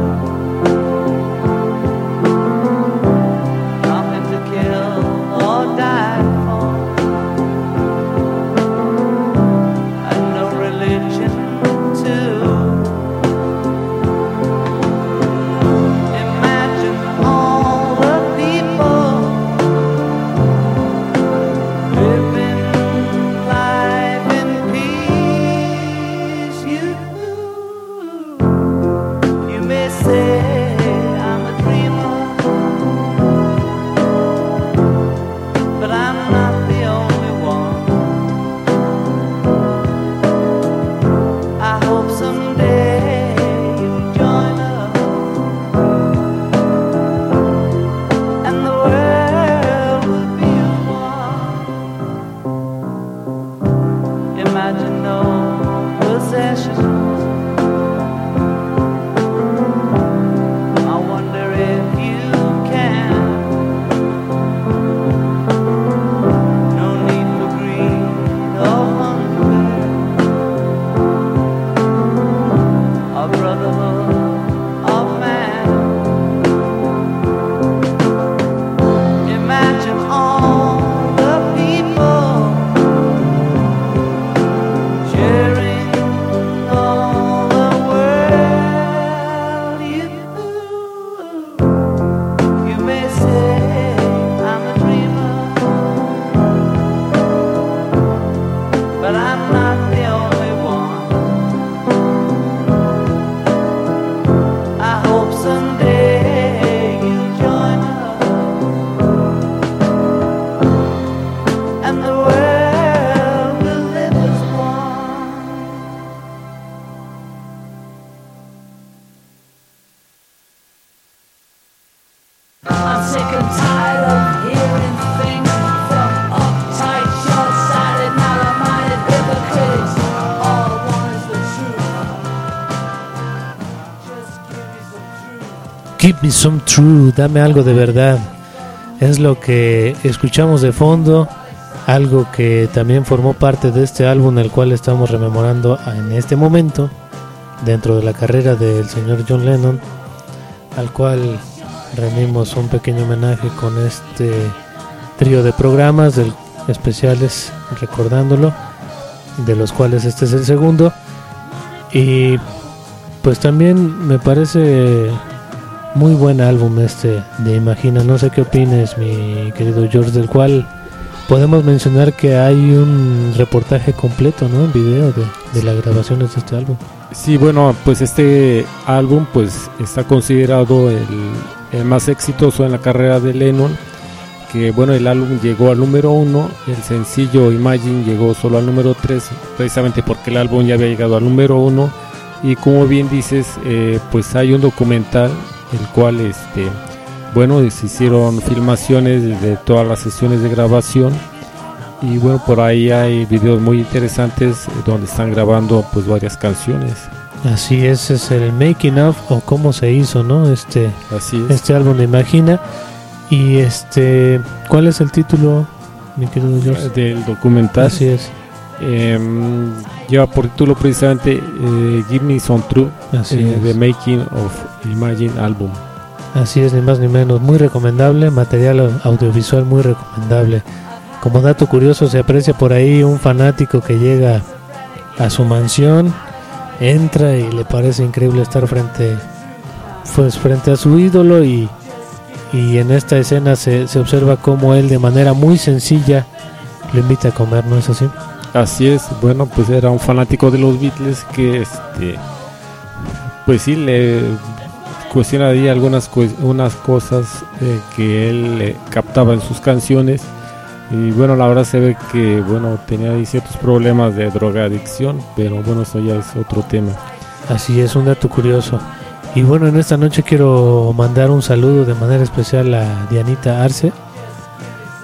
Speaker 16: Nothing to kill or die for. And no religion too. Imagine all the people living life in peace. You may say I'm a dreamer, but I'm not the only one. I hope someday you'll join us, and the world will be one. Imagine no possessions. I wonder if you can. No need for greed or hunger, or brotherhood of man. Imagine all the people sharing all the world. You may say I'm a dreamer, but I'm not the only one. I hope someday you'll join us, and the world will live as one. I'm sick and tired of hearing things from uptight, short-sighted, narrow-minded hypocrites. All I want is the truth. Just give me some truth.
Speaker 2: Give me some true, dame algo de verdad. Es lo que escuchamos de fondo, algo que también formó parte de este álbum, el cual estamos rememorando en este momento, dentro de la carrera del señor John Lennon, al cual rendimos un pequeño homenaje con este trío de programas especiales, recordándolo, de los cuales este es el segundo. Y pues también me parece muy buen álbum este de Imagina. No sé qué opines, mi querido George, del cual podemos mencionar que hay un reportaje completo, ¿no?, en video de las grabaciones de este álbum.
Speaker 1: Sí, bueno, pues este álbum pues está considerado el más exitoso en la carrera de Lennon, que bueno, el álbum llegó al número 1, el sencillo Imagine llegó solo al número 3, precisamente porque el álbum ya había llegado al número 1. Y como bien dices, pues hay un documental, el cual bueno, se hicieron filmaciones de todas las sesiones de grabación, y bueno, por ahí hay videos muy interesantes donde están grabando pues varias canciones.
Speaker 2: Así es el making of, o cómo se hizo, ¿no?
Speaker 1: Así es.
Speaker 2: Este álbum de Imagina. Y ¿cuál es el título, mi querido George?
Speaker 1: Del documental.
Speaker 2: Así es.
Speaker 1: Lleva por título precisamente Give Me Some Truth, The Making of Imagine Album.
Speaker 2: Así es, ni más ni menos. Muy recomendable, material audiovisual muy recomendable. Como dato curioso, se aprecia por ahí un fanático que llega a su mansión, entra y le parece increíble estar frente a su ídolo, y en esta escena se observa cómo él, de manera muy sencilla, lo invita a comer, ¿no es así?
Speaker 1: Así es. Bueno, pues era un fanático de los Beatles que pues sí, le cuestionaría unas cosas que él captaba en sus canciones. Y bueno, la verdad se ve que bueno, tenía ahí ciertos problemas de drogadicción, pero bueno, eso ya es otro tema.
Speaker 2: Así es, un dato curioso. Y bueno, en esta noche quiero mandar un saludo de manera especial a Dianita Arce,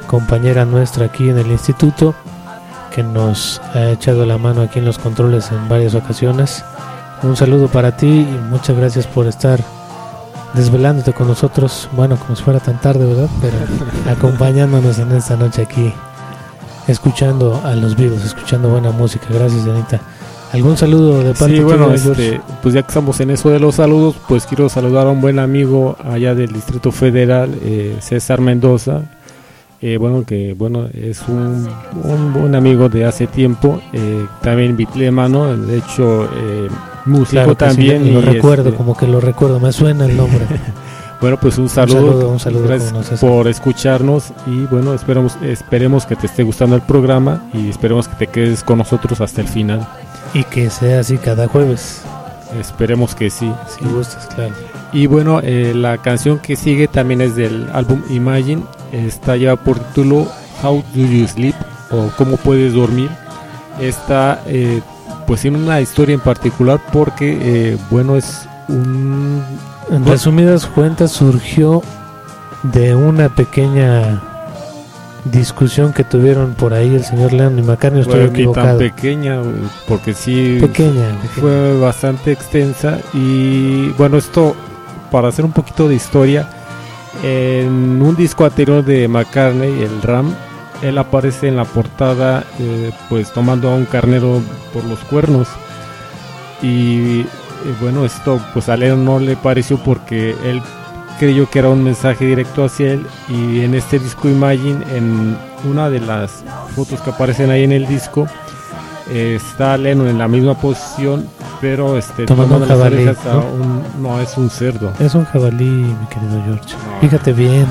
Speaker 2: compañera nuestra aquí en el instituto, que nos ha echado la mano aquí en los controles en varias ocasiones. Un saludo para ti y muchas gracias por estar desvelándote con nosotros, bueno, como si fuera tan tarde, ¿verdad? Pero acompañándonos en esta noche aquí, escuchando a los Beatles, escuchando buena música. Gracias, Anita. ¿Algún saludo de parte
Speaker 1: Sí, bueno,
Speaker 2: tuya, George?
Speaker 1: pues ya que estamos en eso de los saludos, pues quiero saludar a un buen amigo allá del Distrito Federal, César Mendoza. Bueno, es un buen amigo de hace tiempo, también bitlema, de hecho músico,
Speaker 2: claro que
Speaker 1: también.
Speaker 2: Sí, lo
Speaker 1: y
Speaker 2: recuerdo, como que lo recuerdo, me suena el nombre.
Speaker 1: Bueno, pues un saludo
Speaker 2: gracias
Speaker 1: por escucharnos y bueno, esperemos que te esté gustando el programa y esperemos que te quedes con nosotros hasta el final.
Speaker 2: Y que sea así cada jueves.
Speaker 1: Esperemos que sí.
Speaker 2: Si gustas, claro.
Speaker 1: Y bueno, la canción que sigue también es del álbum Imagine, está ya por título How Do You Sleep o Cómo Puedes Dormir. Está pues tiene una historia en particular porque bueno, es un...
Speaker 2: En resumidas cuentas surgió de una pequeña discusión que tuvieron por ahí el señor Lennon y McCartney. Estoy equivocado.
Speaker 1: Ni tan pequeña, porque sí
Speaker 2: pequeña.
Speaker 1: Fue bastante extensa. Y bueno, esto para hacer un poquito de historia, en un disco anterior de McCartney, el Ram, él aparece en la portada pues tomando a un carnero por los cuernos. Y bueno, esto pues a Lennon no le pareció porque él creyó que era un mensaje directo hacia él. Y en este disco Imagine, en una de las fotos que aparecen ahí en el disco, está Lennon en la misma posición, pero
Speaker 2: tomando un jabalí,
Speaker 1: no, es un cerdo.
Speaker 2: Es un jabalí, mi querido George. No. Fíjate bien.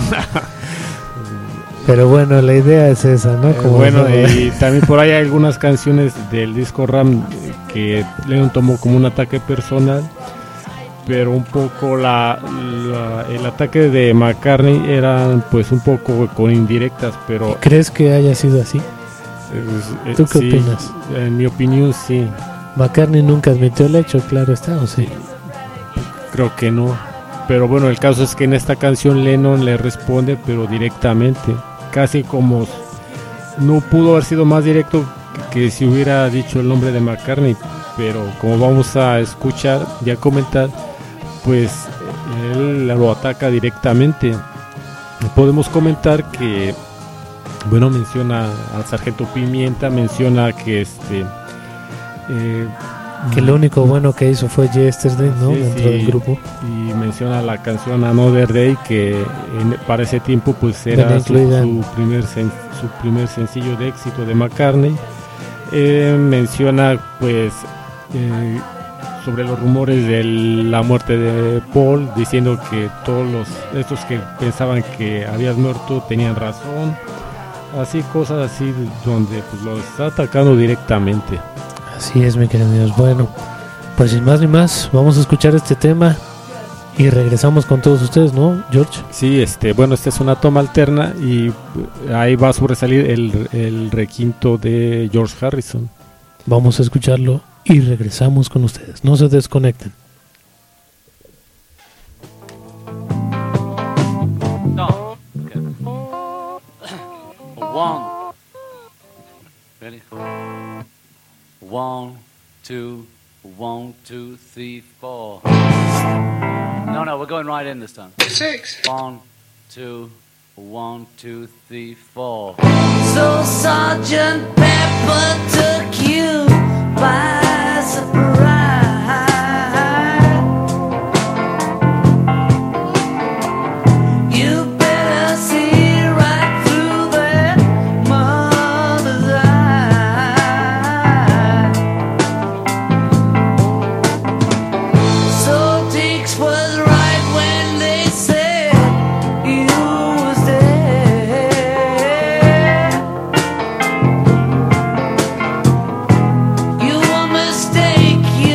Speaker 2: Pero bueno, la idea es esa, ¿no? Como
Speaker 1: bueno, y también por ahí hay algunas canciones del disco Ram que Lennon tomó como un ataque personal, pero un poco el ataque de McCartney eran pues un poco con indirectas, pero...
Speaker 2: ¿Crees que haya sido así? ¿Tú qué opinas?
Speaker 1: En mi opinión, sí.
Speaker 2: McCartney nunca admitió el hecho, claro está, ¿o sí?
Speaker 1: Creo que no. Pero bueno, el caso es que en esta canción Lennon le responde, pero directamente. Casi como no pudo haber sido más directo que si hubiera dicho el nombre de McCartney. Pero como vamos a escuchar y a comentar, pues él lo ataca directamente. Podemos comentar que, bueno, menciona al Sargento Pimienta, menciona que
Speaker 2: que lo único bueno que hizo fue Yesterday, ¿no?
Speaker 1: Sí,
Speaker 2: dentro del grupo.
Speaker 1: Y menciona la canción Another Day, que para ese tiempo pues era su primer sencillo de éxito de McCartney. Menciona pues sobre los rumores de la muerte de Paul, diciendo que todos estos que pensaban que habías muerto tenían razón. Así, cosas así donde pues lo está atacando directamente.
Speaker 2: Así es, mi querido Dios. Bueno, pues sin más ni más, vamos a escuchar este tema y regresamos con todos ustedes, ¿no, George?
Speaker 1: Sí, bueno, esta es una toma alterna y ahí va a sobresalir el requinto de George Harrison.
Speaker 2: Vamos a escucharlo y regresamos con ustedes. No se desconecten.
Speaker 11: No. Okay. One. Ready? 1, 2, 1, 2, 3, 4. No, we're going right in this time.
Speaker 3: 6.
Speaker 11: 1, 2, 1, 2, 3, 4.
Speaker 16: So Sergeant Pepper took you by surprise. You better see right through that mother's eye. So Dix was right when they said you was dead. You were mistaken.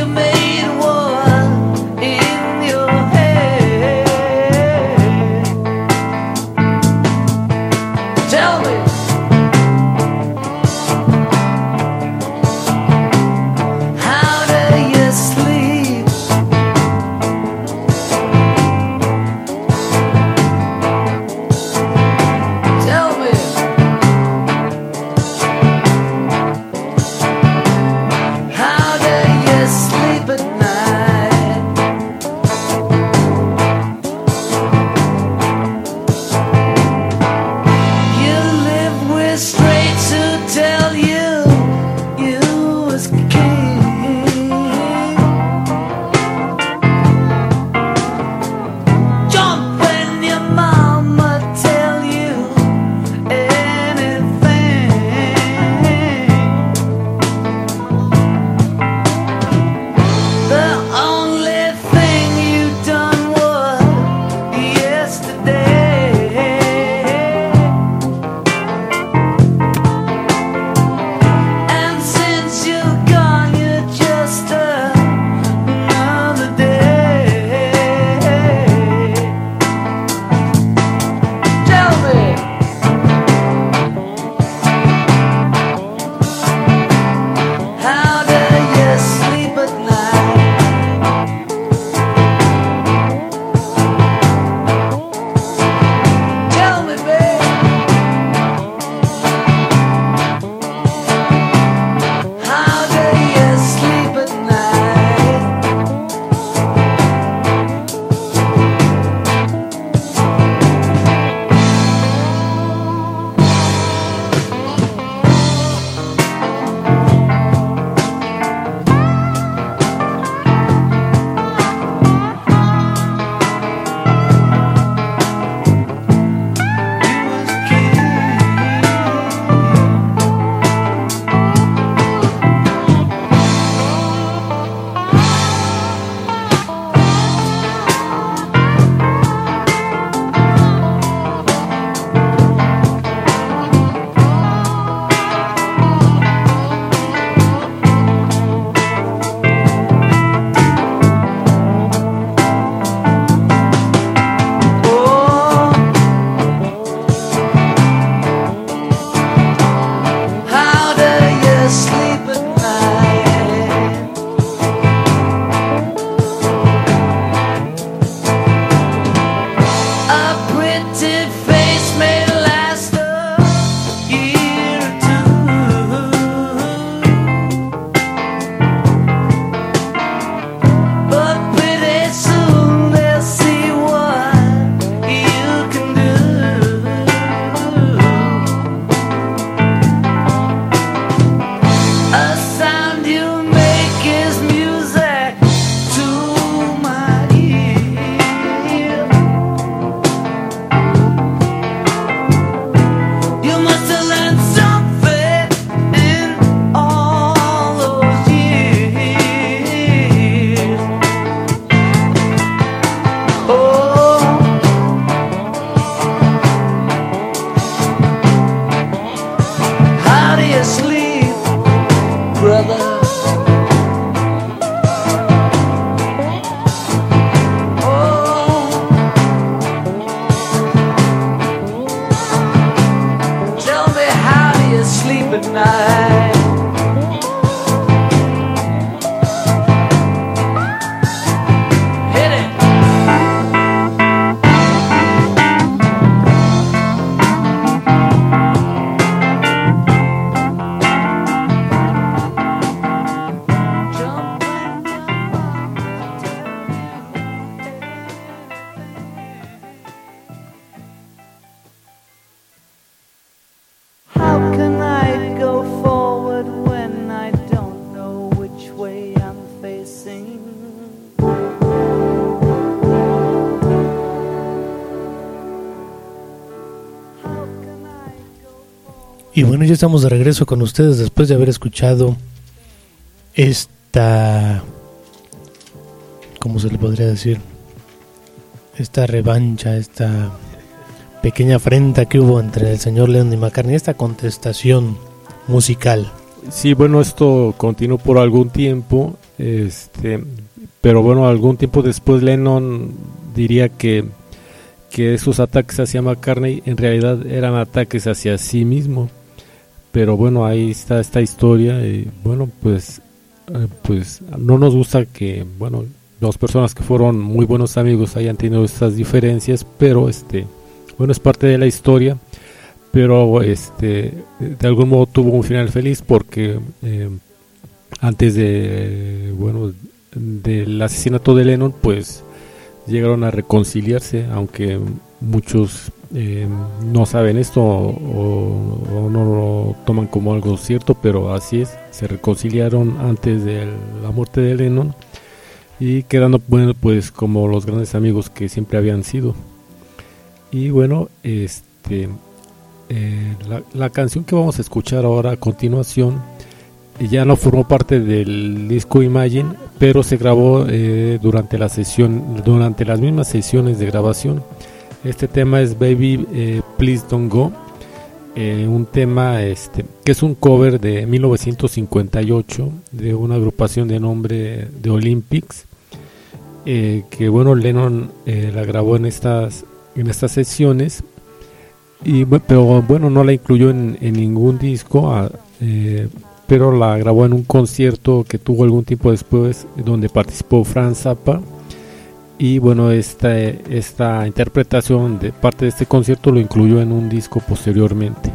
Speaker 16: at night. Hit it. How can I go forward when I don't know which way I'm facing?
Speaker 2: Y bueno, ya estamos de regreso con ustedes después de haber escuchado esta, ¿cómo se le podría decir? Esta revancha, esta pequeña afrenta que hubo entre el señor Lennon y McCartney, esta contestación musical.
Speaker 1: Sí, bueno, esto continuó por algún tiempo, pero bueno, algún tiempo después Lennon diría que esos ataques hacia McCartney en realidad eran ataques hacia sí mismo. Pero bueno, ahí está esta historia y bueno, pues no nos gusta que, bueno, dos personas que fueron muy buenos amigos hayan tenido estas diferencias, pero bueno, es parte de la historia, pero de algún modo tuvo un final feliz porque antes del asesinato de Lennon, pues llegaron a reconciliarse, aunque muchos no saben esto o no lo toman como algo cierto, pero así es, se reconciliaron antes de la muerte de Lennon y quedando, bueno, pues como los grandes amigos que siempre habían sido. Y bueno, la canción que vamos a escuchar ahora a continuación ya no formó parte del disco Imagine, pero se grabó durante las mismas sesiones de grabación. Este tema es Baby Please Don't Go, un tema que es un cover de 1958 de una agrupación de nombre de Olympics, que bueno, Lennon la grabó en estas sesiones, pero bueno, no la incluyó en ningún disco, pero la grabó en un concierto que tuvo algún tiempo después, donde participó Frank Zappa. Y bueno, esta interpretación de parte de este concierto lo incluyó en un disco posteriormente.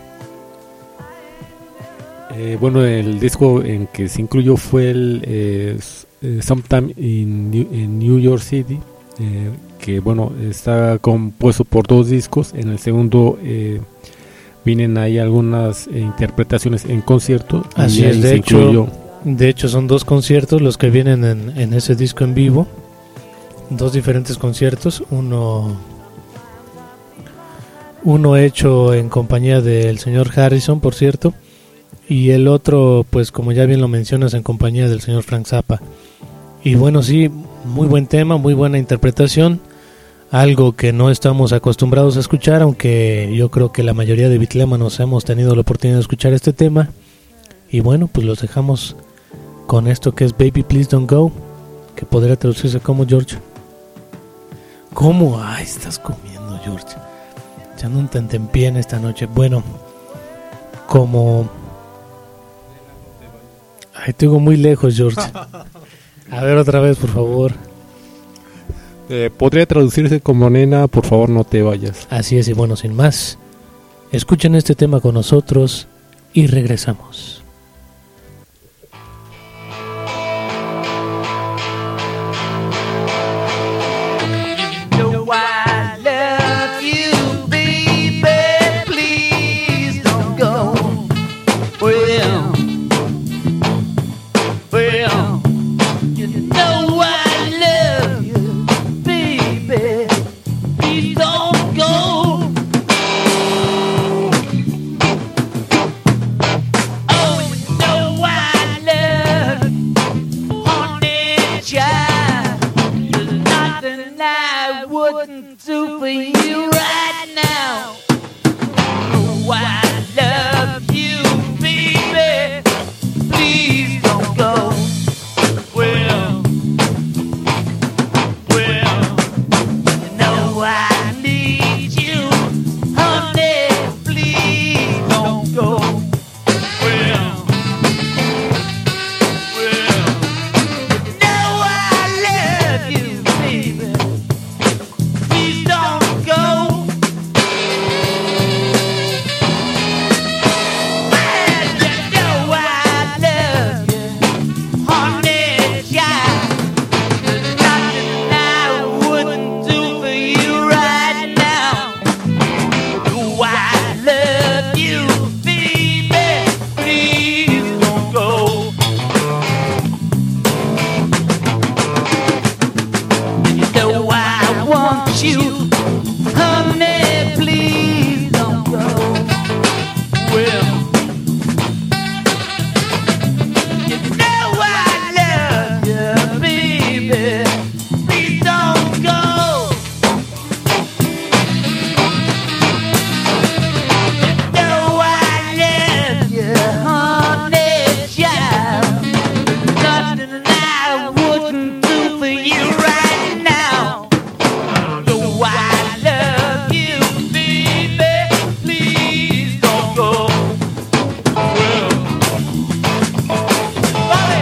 Speaker 1: Bueno, el disco en que se incluyó fue el Sometime in New York City, que bueno, está compuesto por dos discos. En el segundo vienen ahí algunas interpretaciones en concierto.
Speaker 2: Así es, de hecho son dos conciertos los que vienen en ese disco en vivo. Dos diferentes conciertos, uno hecho en compañía del señor Harrison, por cierto, y el otro, pues como ya bien lo mencionas, en compañía del señor Frank Zappa. Y bueno, sí, muy buen tema, muy buena interpretación, algo que no estamos acostumbrados a escuchar, aunque yo creo que la mayoría de bitlemanos hemos tenido la oportunidad de escuchar este tema. Y bueno, pues los dejamos con esto que es Baby Please Don't Go, que podría traducirse como George. ¿Cómo? Ay, estás comiendo, George. Echando un tentempié en esta noche. Bueno, como... Ay, te oigo muy lejos, George. A ver, otra vez, por favor.
Speaker 1: Podría traducirse como nena, por favor no te vayas.
Speaker 2: Así es, y bueno, sin más, escuchen este tema con nosotros y regresamos.
Speaker 16: Oh, Well, you know I love you, baby. Please don't go. You know I love you, honey child. Nothing I wouldn't do for you right now. No, I love you, baby. Please don't go. Well, Bobby.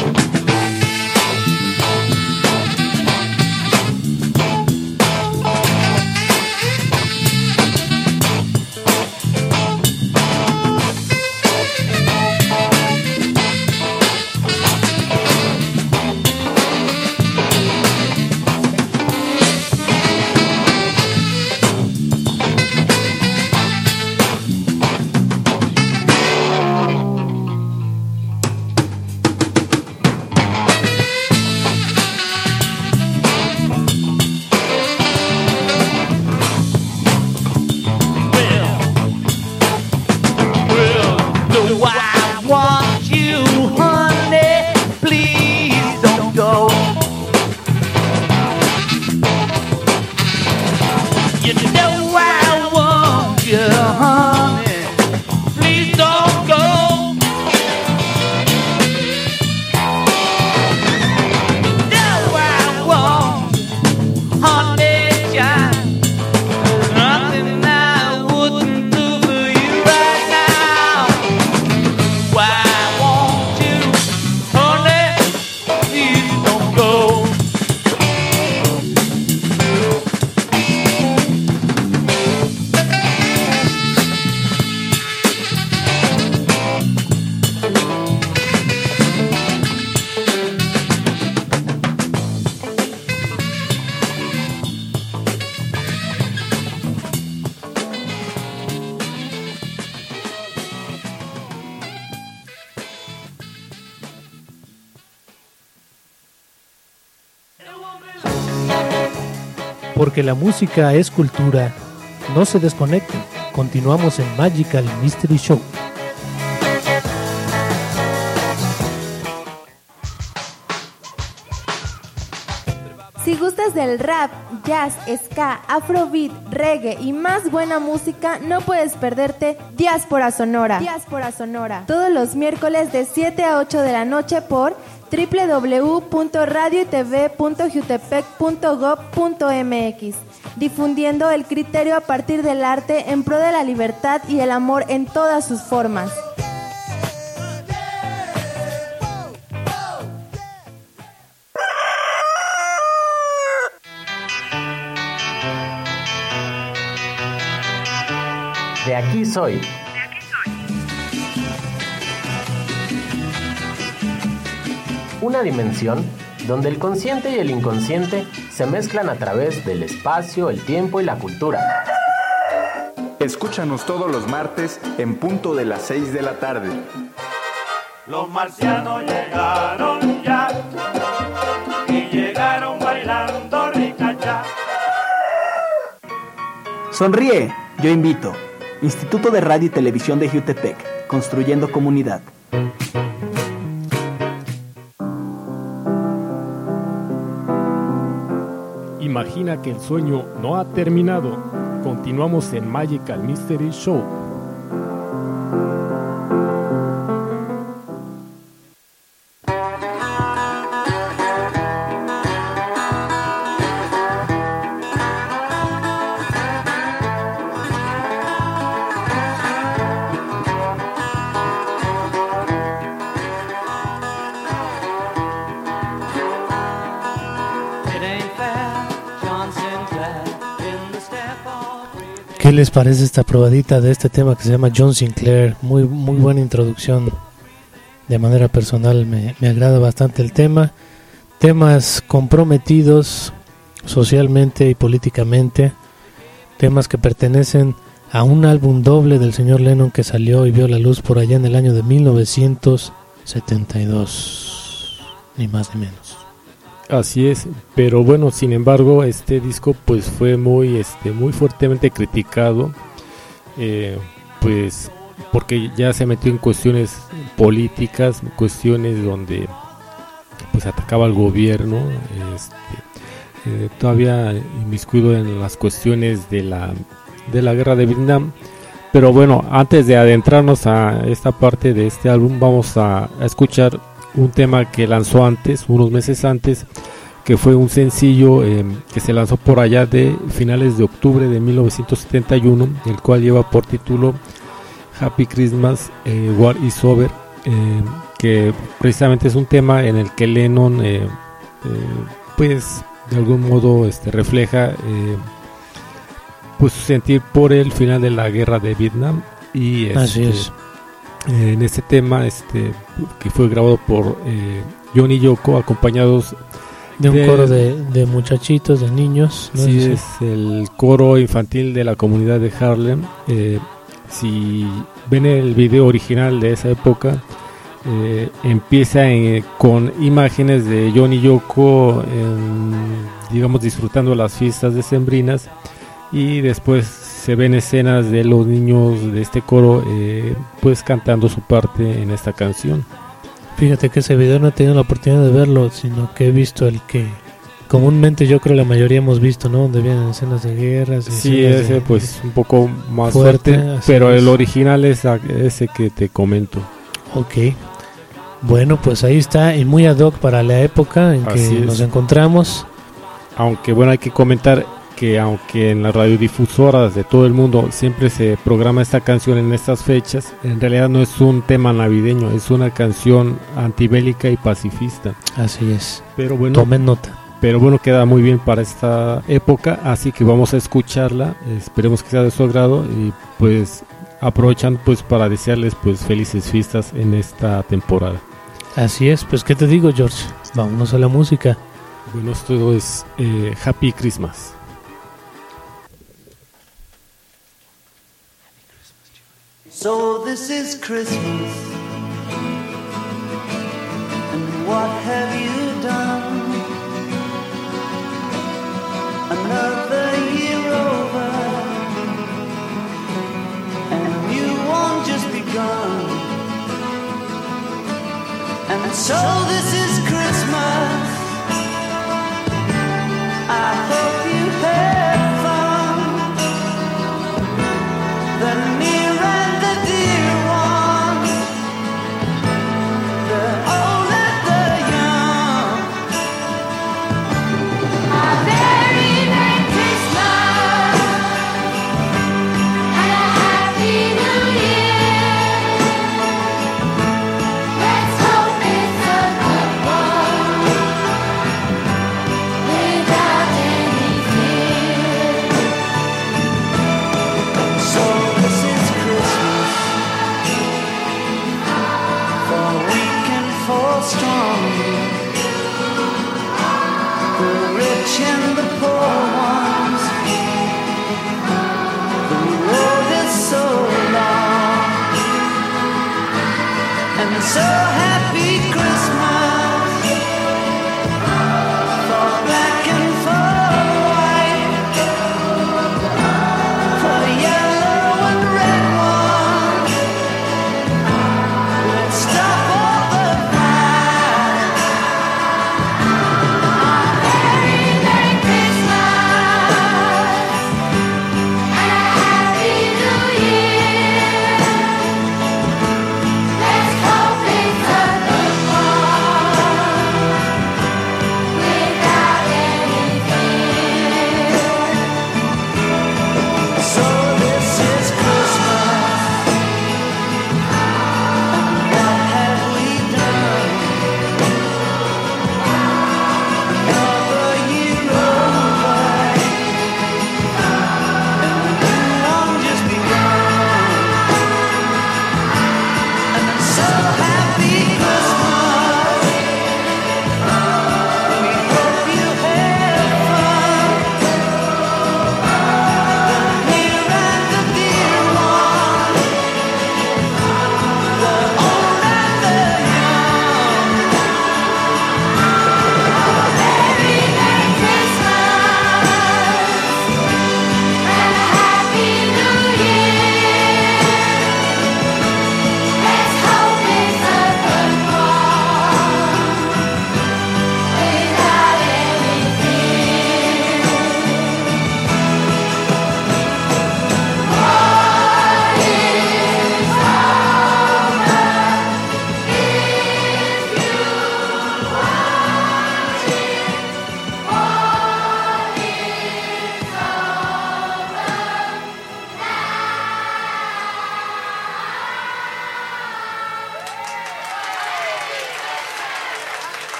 Speaker 16: No, I want you, honey. Please don't go. You know I want you, honey. Please don't go. No, I want you, honey, child. Nothing I wouldn't do for you right now. Why won't you, honey? Please don't go.
Speaker 2: Porque la música es cultura. No se desconecten. Continuamos en Magical Mystery Show.
Speaker 17: Si gustas del rap, jazz, ska, afrobeat, reggae y más buena música, no puedes perderte Diáspora Sonora. Diáspora Sonora. Todos los miércoles de 7 a 8 de la noche por www.radioytv.jutepec.gov.mx, difundiendo el criterio a partir del arte en pro de la libertad y el amor en todas sus formas.
Speaker 18: De aquí soy. Una dimensión donde el consciente y el inconsciente se mezclan a través del espacio, el tiempo y la cultura.
Speaker 19: Escúchanos todos los martes en punto de las 6 de la tarde.
Speaker 20: Los marcianos llegaron ya y llegaron bailando ricacha.
Speaker 21: Sonríe, yo invito. Instituto de Radio y Televisión de Jutepec, construyendo comunidad.
Speaker 1: Imagina que el sueño no ha terminado. Continuamos en Magical Mystery Show.
Speaker 2: ¿Qué les parece esta probadita de este tema que se llama John Sinclair? Muy buena introducción. De manera personal me agrada bastante el tema. Temas comprometidos socialmente y políticamente. Temas que pertenecen a un álbum doble del señor Lennon que salió y vio la luz por allá en el año de 1972. Ni más ni menos.
Speaker 1: Así es, pero bueno, sin embargo, este disco pues fue muy fuertemente criticado, pues porque ya se metió en cuestiones políticas, cuestiones donde pues atacaba al gobierno, todavía inmiscuido en las cuestiones de la guerra de Vietnam. Pero bueno, antes de adentrarnos a esta parte de este álbum, vamos a escuchar un tema que lanzó antes, unos meses antes, que fue un sencillo que se lanzó por allá de finales de octubre de 1971, el cual lleva por título Happy Christmas, War is Over, que precisamente es un tema en el que Lennon pues de algún modo refleja pues su sentir por el final de la guerra de Vietnam. Y
Speaker 2: así es.
Speaker 1: En este tema que fue grabado por John y Yoko, acompañados
Speaker 2: de un coro de muchachitos, de niños, ¿no?
Speaker 1: Sí, es el coro infantil de la comunidad de Harlem. Si ven el video original de esa época, empieza con imágenes de John y Yoko, digamos, disfrutando las fiestas decembrinas, y después se ven escenas de los niños de este coro pues cantando su parte en esta canción.
Speaker 2: Fíjate que ese video no he tenido la oportunidad de verlo, sino que he visto el que comúnmente yo creo la mayoría hemos visto, ¿no? Donde vienen escenas de guerras.
Speaker 1: Sí, ese pues un poco más fuerte, pero el original es ese que te comento.
Speaker 2: Ok. Bueno, pues ahí está, y muy ad hoc para la época en que nos encontramos.
Speaker 1: Aunque bueno, hay que comentar que aunque en las radiodifusoras de todo el mundo siempre se programa esta canción en estas fechas, en realidad no es un tema navideño, es una canción antibélica y pacifista.
Speaker 2: Así es.
Speaker 1: Pero bueno,
Speaker 2: tomen nota.
Speaker 1: Pero bueno, queda muy bien para esta época, así que vamos a escucharla, esperemos que sea de su agrado, y pues aprovechan pues para desearles pues felices fiestas en esta temporada.
Speaker 2: Así es, pues ¿qué te digo, George? Vámonos a la música.
Speaker 1: Bueno, esto es Happy Christmas.
Speaker 3: So this is Christmas, and what have you done? Another year over, and a new one just begun. And so this is Christmas, I hope you had fun. The near and the dear ones, the old and the young. A very Merry Christmas and a Happy New Year. Let's hope it's a good one without any fear. So this is Christmas, for weak and for strong, the rich and the poor ones. The road is so long, and so happy Christmas for black and for white, for yellow and red ones. Let's stop all the fight. A very Merry Christmas and a Happy New Year. Let's hope it's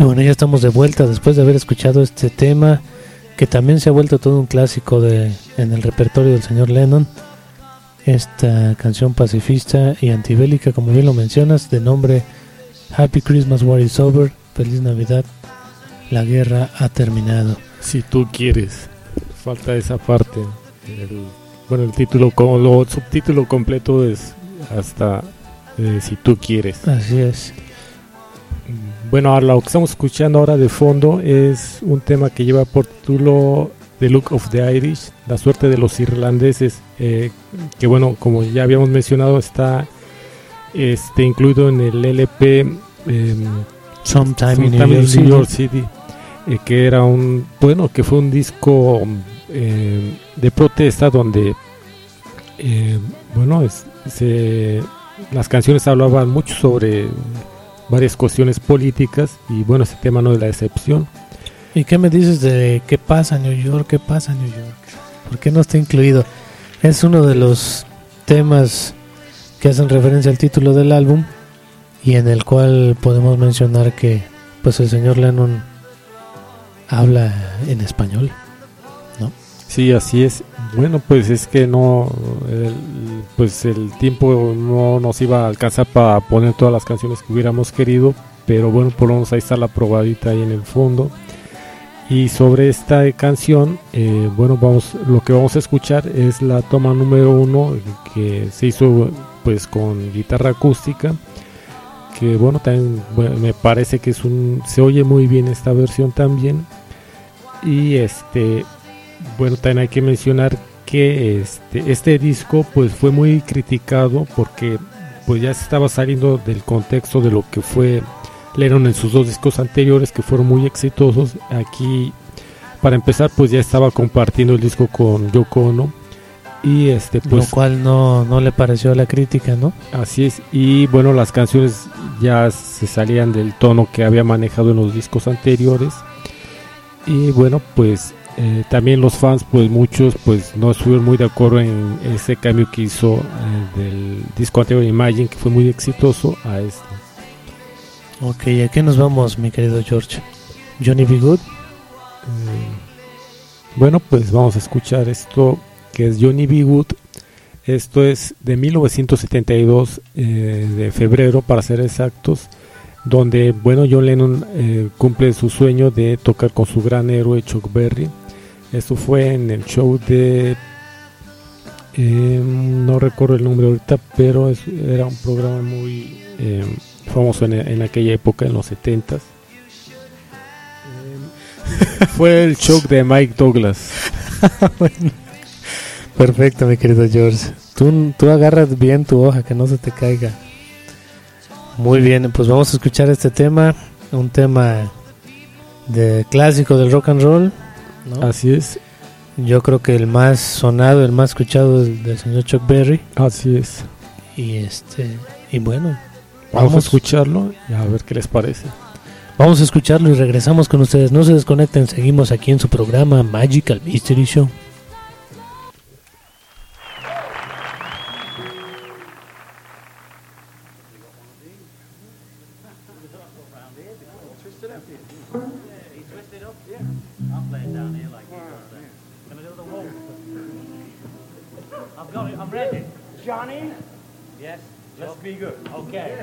Speaker 2: Y bueno, ya estamos de vuelta después de haber escuchado este tema que también se ha vuelto todo un clásico en el repertorio del señor Lennon. Esta canción pacifista y antibélica, como bien lo mencionas, de nombre Happy Christmas, War is Over, Feliz Navidad, la guerra ha terminado.
Speaker 1: Si tú quieres, falta esa parte. El título, como el subtítulo completo es hasta si tú quieres.
Speaker 2: Así es.
Speaker 1: Bueno, lo que estamos escuchando ahora de fondo es un tema que lleva por título The Luck of the Irish, la suerte de los irlandeses, que bueno, como ya habíamos mencionado, está incluido en el LP
Speaker 2: Sometime in New York
Speaker 1: City, que era que fue un disco de protesta donde las canciones hablaban mucho sobre varias cuestiones políticas y bueno, ese tema no es la excepción.
Speaker 2: ¿Y qué me dices de qué pasa en New York? ¿Qué pasa en New York? ¿Por qué no está incluido? Es uno de los temas que hacen referencia al título del álbum y en el cual podemos mencionar que pues el señor Lennon habla en español, ¿no?
Speaker 1: Sí, así es. Bueno, pues es que el tiempo no nos iba a alcanzar para poner todas las canciones que hubiéramos querido, pero bueno, por lo menos ahí está la probadita ahí en el fondo. Y sobre esta canción, lo que vamos a escuchar es la toma número 1 que se hizo pues con guitarra acústica, que bueno, también me parece que se oye muy bien esta versión también. Y también hay que mencionar que este disco pues fue muy criticado porque pues ya se estaba saliendo del contexto de lo que fue Lennon en sus 2 discos anteriores, que fueron muy exitosos. Aquí, para empezar, pues ya estaba compartiendo el disco con Yoko Ono y pues,
Speaker 2: lo cual no le pareció a la crítica, ¿no?
Speaker 1: Así es. Y bueno, las canciones ya se salían del tono que había manejado en los discos anteriores y bueno, pues también los fans, pues muchos pues no estuvieron muy de acuerdo en ese cambio que hizo del disco anterior Imagine, que fue muy exitoso, a este.
Speaker 2: Ok, ¿a qué nos vamos, mi querido George? ¿Johnny B. Good?
Speaker 1: Bueno, pues vamos a escuchar esto, que es Johnny B. Good. Esto es de 1972, de febrero para ser exactos, donde, bueno, John Lennon cumple su sueño de tocar con su gran héroe Chuck Berry. Esto fue en el show de... no recuerdo el nombre ahorita, pero era un programa muy famoso en aquella época, en los 70s. Fue el show de Mike Douglas.
Speaker 2: Bueno, perfecto, mi querido George. Tú agarras bien tu hoja, que no se te caiga. Muy bien, pues vamos a escuchar este tema, un tema clásico del rock and roll, ¿no?
Speaker 1: Así es.
Speaker 2: Yo creo que el más sonado, el más escuchado es del señor Chuck Berry.
Speaker 1: Así es.
Speaker 2: Y bueno,
Speaker 1: vamos a escucharlo y a ver qué les parece.
Speaker 2: Vamos a escucharlo y regresamos con ustedes. No se desconecten, seguimos aquí en su programa Magical Mystery Show.
Speaker 20: I'm ready. Johnny? Yes? Just be good. Okay.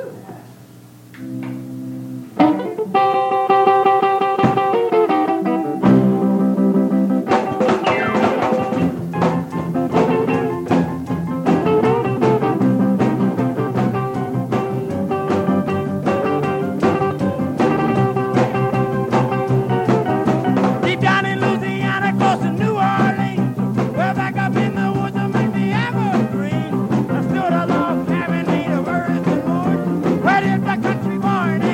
Speaker 3: Deep down in Louisiana, close to New Orleans, well back up in the woods among the evergreens, I stood a log cabin made of earth and wood, where lived a country boy named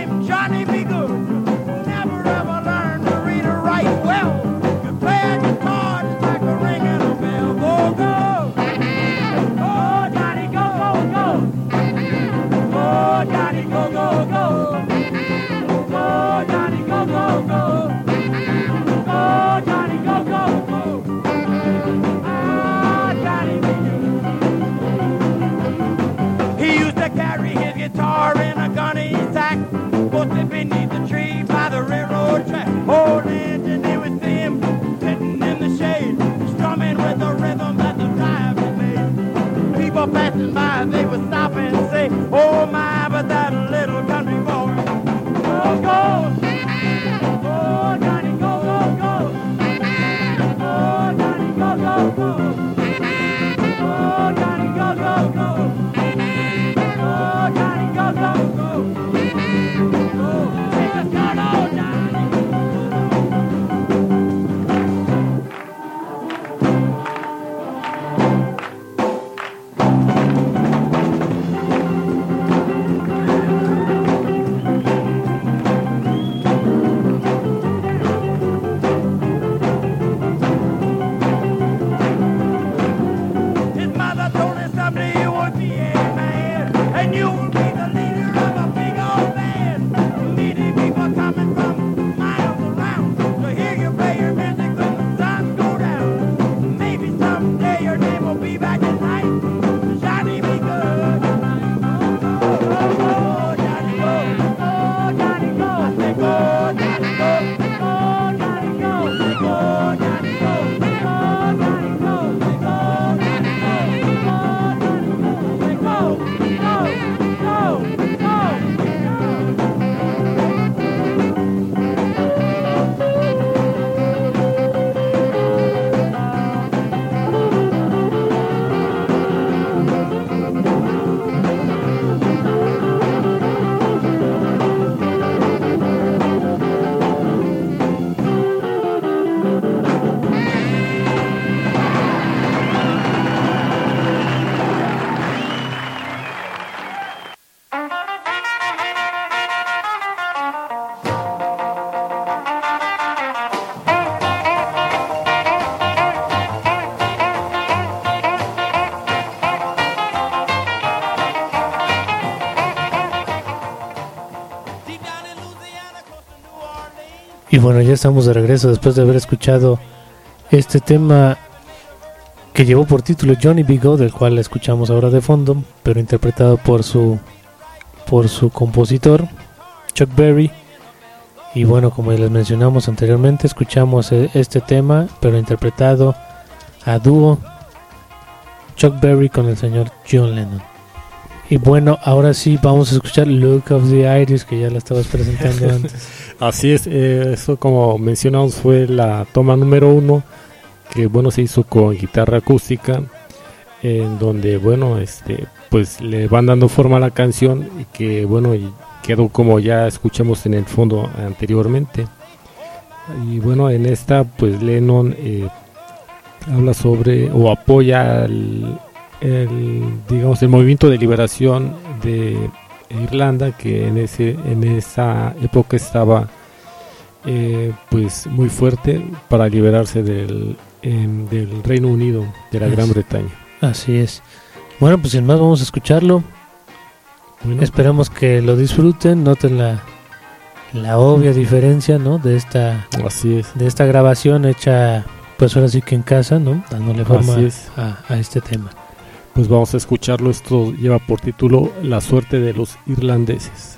Speaker 2: Y bueno, ya estamos de regreso después de haber escuchado este tema que llevó por título Johnny B. Goode, del cual escuchamos ahora de fondo, pero interpretado por su compositor, Chuck Berry. Y bueno, como les mencionamos anteriormente, escuchamos este tema, pero interpretado a dúo Chuck Berry con el señor John Lennon. Y bueno, ahora sí vamos a escuchar Look of the Iris, que ya la estabas presentando antes.
Speaker 1: Así es, eso como mencionamos fue la toma número 1, que bueno, se hizo con guitarra acústica, en donde bueno, pues le van dando forma a la canción, y que bueno, y quedó como ya escuchamos en el fondo anteriormente. Y bueno, en esta pues Lennon habla sobre o apoya digamos el movimiento de liberación de Irlanda, que en esa época estaba pues muy fuerte para liberarse del Reino Unido, de la Gran Bretaña.
Speaker 2: Así es. Bueno, pues sin más vamos a escucharlo. Bueno, esperamos que lo disfruten. Noten la obvia diferencia, ¿no? De esta grabación hecha pues ahora sí que en casa, ¿no? Dándole forma a este tema.
Speaker 1: Pues vamos a escucharlo. Esto lleva por título La suerte de los irlandeses.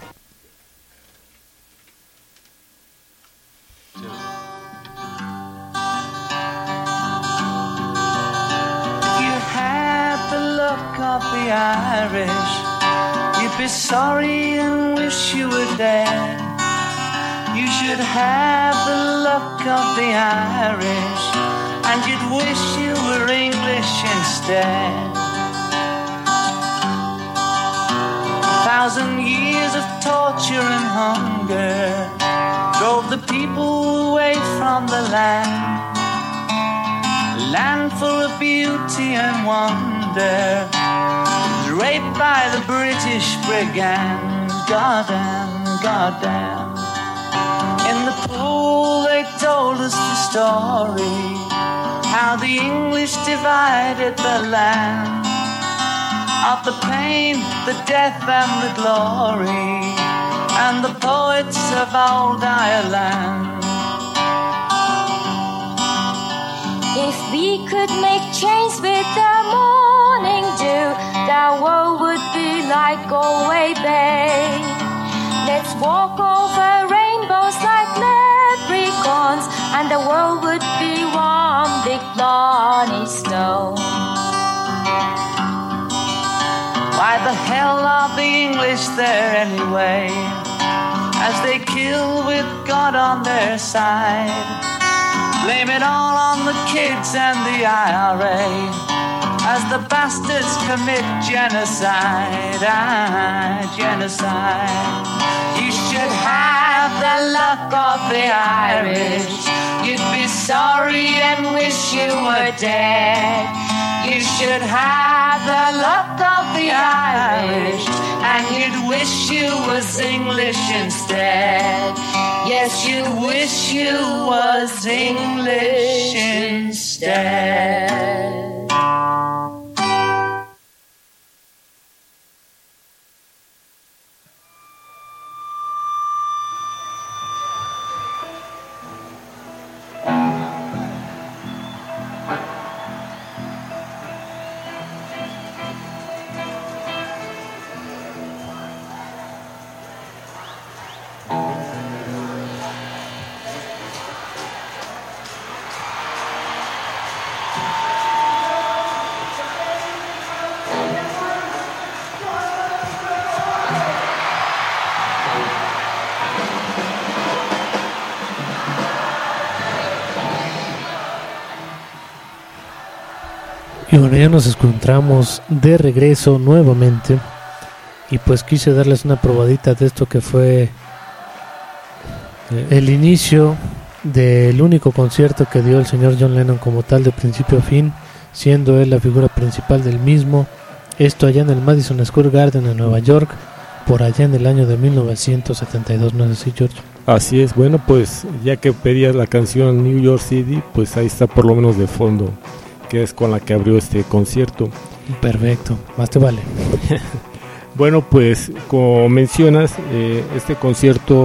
Speaker 16: If you had the luck of the Irish, you'd be sorry and wish you were dead. You should have the luck of the Irish, and you'd wish you were English instead. 1,000 years of torture and hunger drove the people away from the land. A land full of beauty and wonder, raped by the British brigand. Goddamn, goddamn. In the pool they told us the story, how the English divided the land, of the pain, the death and the glory, and the poets of old Ireland.
Speaker 4: If we could make chains with the morning dew, the world would be like Galway Bay. Let's walk over rainbows like leprechauns, and the world would be warm, big Blarney snow.
Speaker 16: Why the hell are the English there anyway, as they kill with God on their side? Blame it all on the kids and the IRA, as the bastards commit genocide. Genocide. You should have the luck of the Irish, you'd be sorry and wish you were dead. You should have the luck of the Irish, and you'd wish you was English instead. Yes, you wish you was English instead.
Speaker 2: Y bueno, ya nos encontramos de regreso nuevamente, y pues quise darles una probadita de esto que fue el inicio del único concierto que dio el señor John Lennon como tal, de principio a fin, siendo él la figura principal del mismo. Esto allá en el Madison Square Garden en Nueva York, por allá en el año de 1972, ¿no es así, George?
Speaker 1: Así es. Bueno, pues ya que pedías la canción New York City, pues ahí está por lo menos de fondo, que es con la que abrió este concierto.
Speaker 2: Perfecto, más te vale.
Speaker 1: Bueno, pues como mencionas, este concierto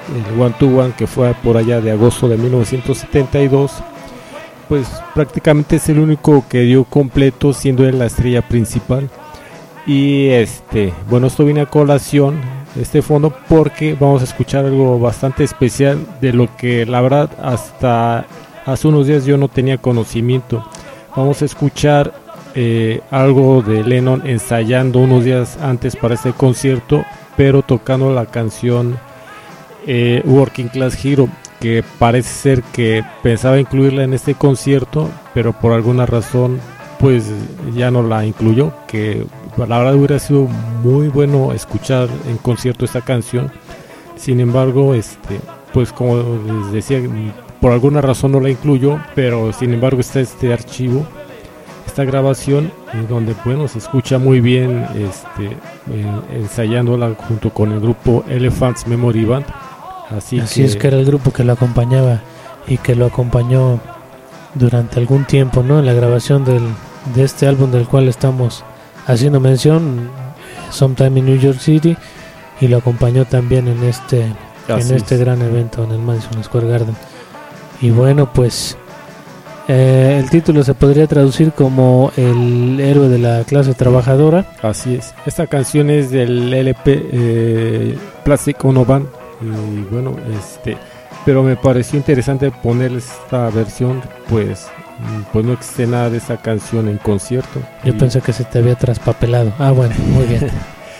Speaker 1: el One to One, que fue por allá de agosto de 1972, pues prácticamente es el único que dio completo, siendo él la estrella principal. Y bueno, esto viene a colación, este fondo, porque vamos a escuchar algo bastante especial, de lo que la verdad hasta hace unos días yo no tenía conocimiento. Vamos a escuchar algo de Lennon ensayando unos días antes para este concierto, pero tocando la canción Working Class Hero, que parece ser que pensaba incluirla en este concierto, pero por alguna razón pues ya no la incluyó, que la verdad hubiera sido muy bueno escuchar en concierto esta canción. Sin embargo, pues como les decía, por alguna razón no la incluyó, pero sin embargo está este archivo, esta grabación, donde bueno, se escucha muy bien ensayándola junto con el grupo Elephants Memory Band. Así
Speaker 2: es que era el grupo que lo acompañaba y que lo acompañó durante algún tiempo, ¿no? En la grabación de este álbum del cual estamos haciendo mención, Sometime in New York City, y lo acompañó también en este gran evento en el Madison Square Garden. Y bueno, pues el título se podría traducir como el héroe de la clase trabajadora.
Speaker 1: Así es. Esta canción es del LP Plastic Ono Band. Y bueno, pero me pareció interesante poner esta versión, pues no existe nada de esta canción en concierto.
Speaker 2: Yo pensé que se te había traspapelado. Ah, bueno, muy bien.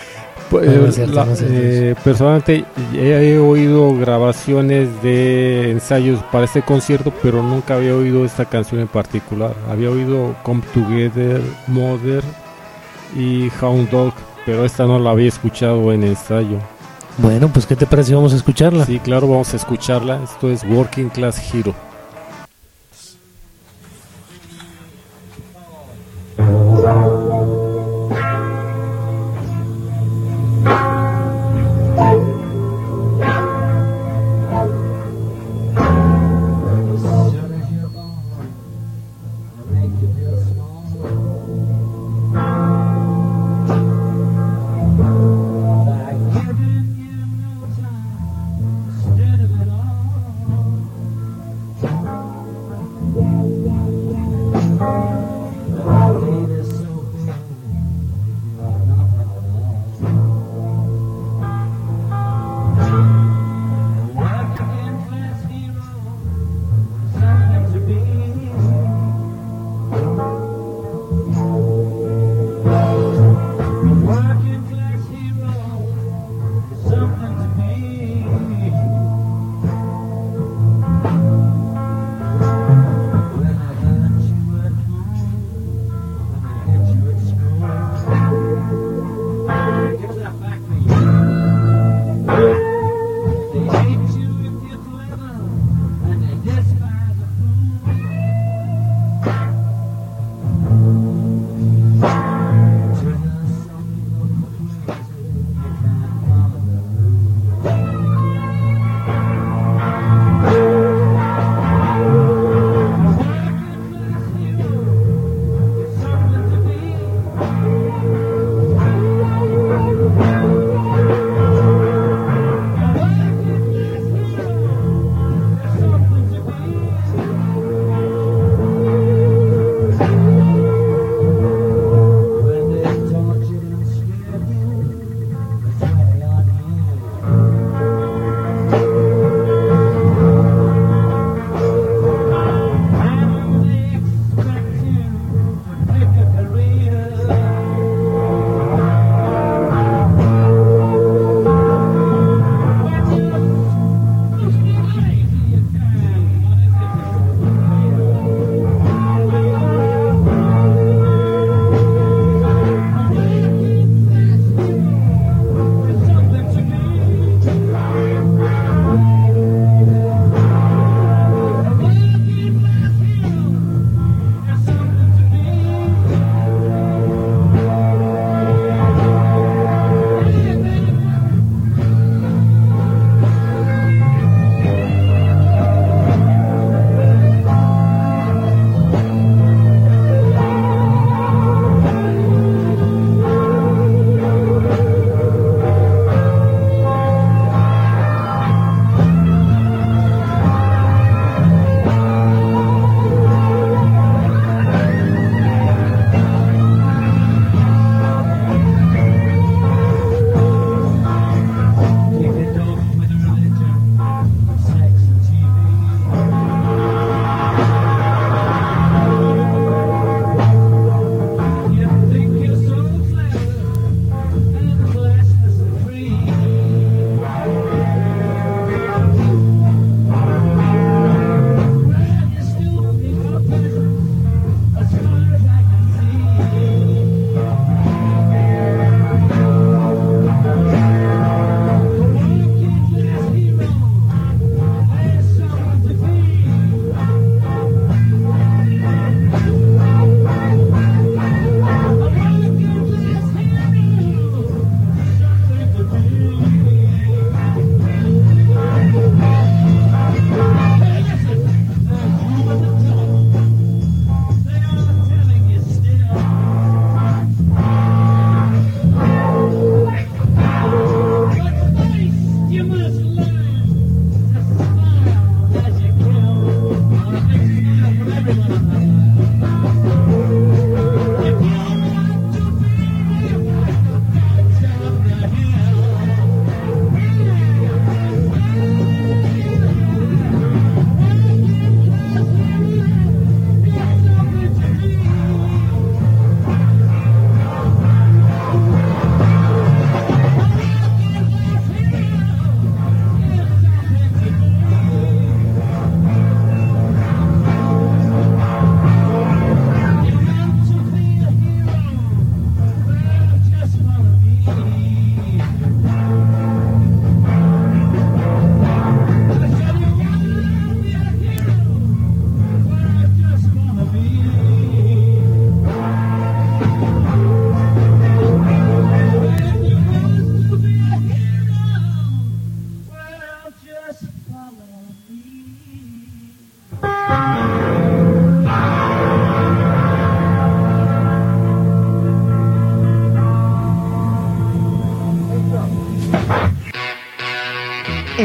Speaker 1: Personalmente he oído grabaciones de ensayos para este concierto, pero nunca había oído esta canción en particular. Había oído Come Together, Mother y Hound Dog, pero esta no la había escuchado en ensayo.
Speaker 2: Bueno, pues ¿qué te parece? Vamos a escucharla.
Speaker 1: Sí, claro, vamos a escucharla. Esto es Working Class Hero.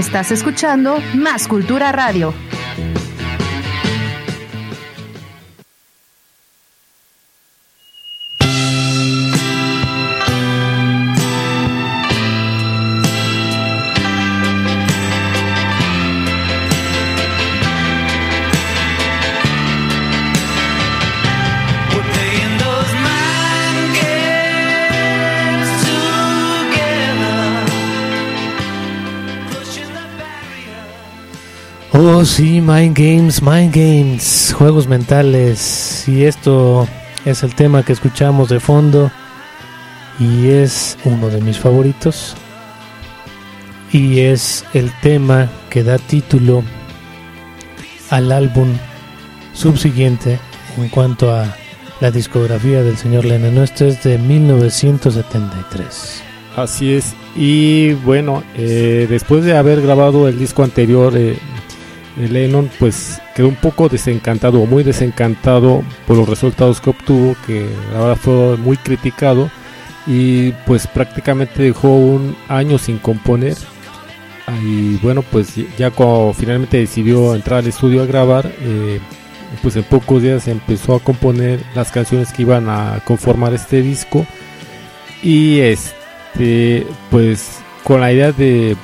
Speaker 6: Estás escuchando Más Cultura Radio.
Speaker 2: Oh sí, Mind Games, juegos mentales. Y esto es el tema que escuchamos de fondo y es uno de mis favoritos. Y es el tema que da título al álbum subsiguiente en cuanto a la discografía del señor Lennon. Esto es de 1973.
Speaker 1: Así es. Y bueno, después de haber grabado el disco anterior, Lennon pues quedó un poco desencantado, o muy desencantado por los resultados que obtuvo, que la verdad fue muy criticado, y pues prácticamente dejó un año sin componer. Y bueno, pues ya cuando finalmente decidió entrar al estudio a grabar, pues en pocos días empezó a componer las canciones que iban a conformar este disco, y pues con la idea de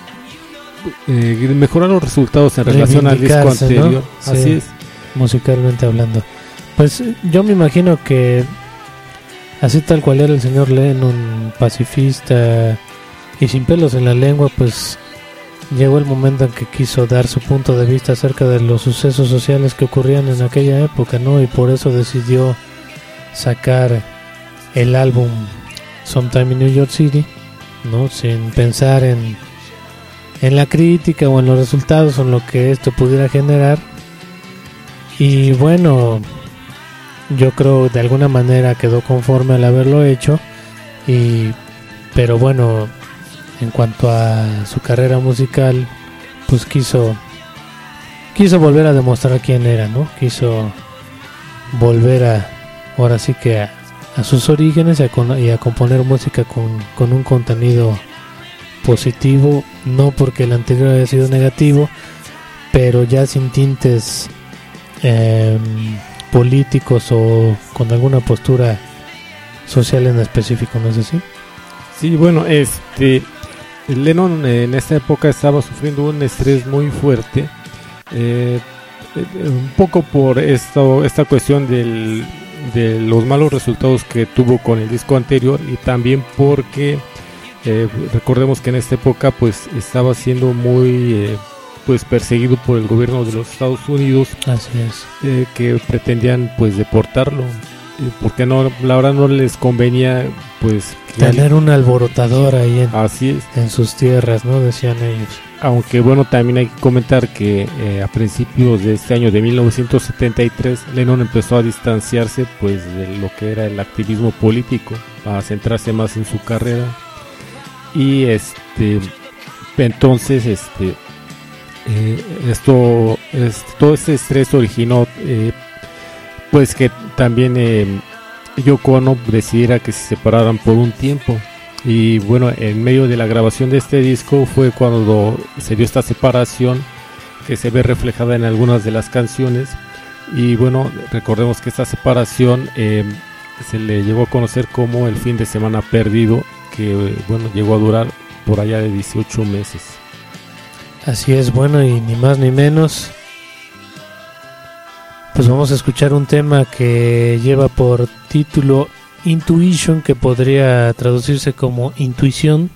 Speaker 1: mejorar los resultados en relación al disco anterior, ¿no? Así
Speaker 2: Sí,
Speaker 1: es.
Speaker 2: musicalmente hablando. Pues yo me imagino que así tal cual era el señor Lennon, pacifista y sin pelos en la lengua, pues llegó el momento en que quiso dar su punto de vista acerca de los sucesos sociales que ocurrían en aquella época, ¿no? Y por eso decidió sacar el álbum Sometime in New York City, ¿no? Sin pensar en la crítica o en los resultados o en lo que esto pudiera generar. Y bueno, yo creo de alguna manera quedó conforme al haberlo hecho, pero bueno, en cuanto a su carrera musical, pues quiso volver a demostrar quién era, ¿no? Quiso volver ahora sí que a sus orígenes y a componer música con un contenido positivo, no porque el anterior haya sido negativo, pero ya sin tintes políticos o con alguna postura social en específico, ¿no es así?
Speaker 1: Sí, bueno, Lennon en esta época estaba sufriendo un estrés muy fuerte, un poco por esta cuestión de los malos resultados que tuvo con el disco anterior, y también porque recordemos que en esta época pues estaba siendo muy pues perseguido por el gobierno de los Estados Unidos.
Speaker 2: Así es.
Speaker 1: Que pretendían pues deportarlo, porque no, la verdad no les convenía pues
Speaker 2: tener un alborotador ahí
Speaker 1: así es,
Speaker 2: en sus tierras, ¿no? Decían ellos.
Speaker 1: Aunque bueno, también hay que comentar que a principios de este año de 1973 Lennon empezó a distanciarse pues de lo que era el activismo político, a centrarse más en su carrera. Y entonces todo este estrés originó pues que también Yoko Ono decidiera que se separaran por un tiempo. Y bueno, en medio de la grabación de este disco fue cuando se dio esta separación, que se ve reflejada en algunas de las canciones. Y bueno, recordemos que esta separación se le llegó a conocer como el fin de semana perdido, que bueno, llegó a durar por allá de 18 meses.
Speaker 2: Así es, bueno, y ni más ni menos, pues vamos a escuchar un tema que lleva por título Intuition, que podría traducirse como intuición,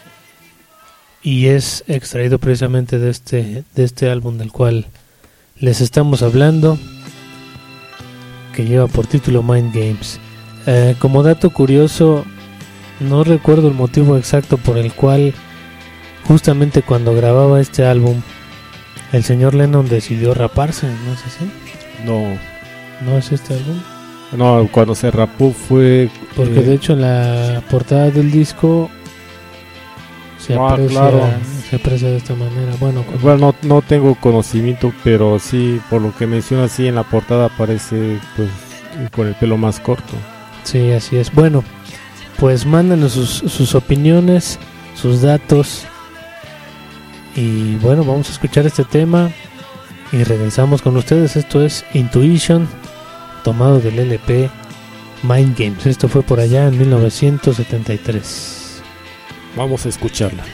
Speaker 2: y es extraído precisamente de este álbum del cual les estamos hablando, que lleva por título Mind Games. Como dato curioso, no recuerdo el motivo exacto por el cual justamente cuando grababa este álbum el señor Lennon decidió raparse, ¿no es así? ¿No es este álbum?
Speaker 1: No, cuando se rapó fue...
Speaker 2: Porque de hecho en la portada del disco se aprecia de esta manera. Bueno,
Speaker 1: no tengo conocimiento, pero sí, por lo que menciona, sí, en la portada aparece pues con el pelo más corto.
Speaker 2: Sí, así es. Bueno, pues mándenos sus opiniones, sus datos, Y bueno, vamos a escuchar este tema y regresamos con ustedes. Esto es Intuition, tomado del LP Mind Games. Esto fue por allá en 1973.
Speaker 1: Vamos a escucharla.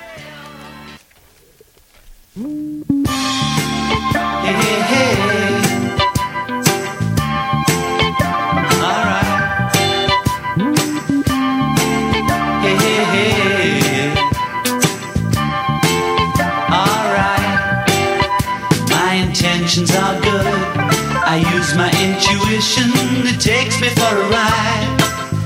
Speaker 16: Hey, hey, hey. All right. Hey, hey, hey. All right. My intentions are good. I use my intuition. It takes me for a ride.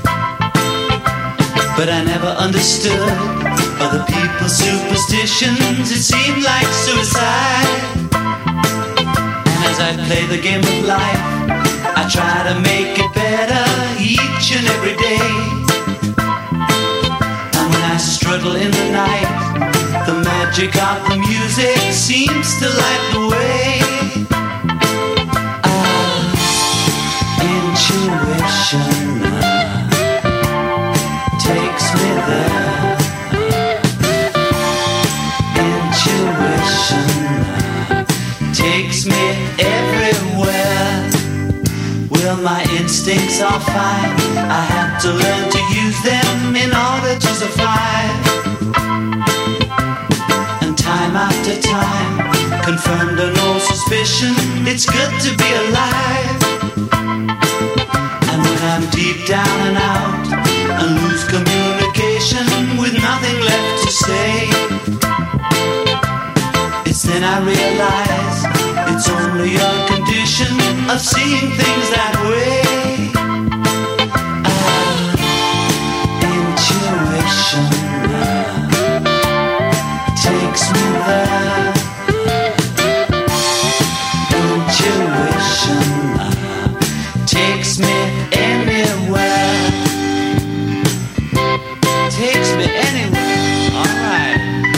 Speaker 16: But I never understood other people's superstitions. It seemed like suicide. As I play the game of life, I try to make it better each and every day. And when I struggle in the night, the magic of the music seems to light the way. Intuition takes me there. Intuition takes me everywhere. Well, my instincts are fine. I have to learn to use them in order to survive. And time after time, confirmed or no suspicion, it's good to be alive. And when I'm deep down and out and lose communication with nothing left to say, it's then I realize it's only a condition of seeing things that way. Intuition takes me there. Intuition takes me anywhere. Takes me anywhere. All right.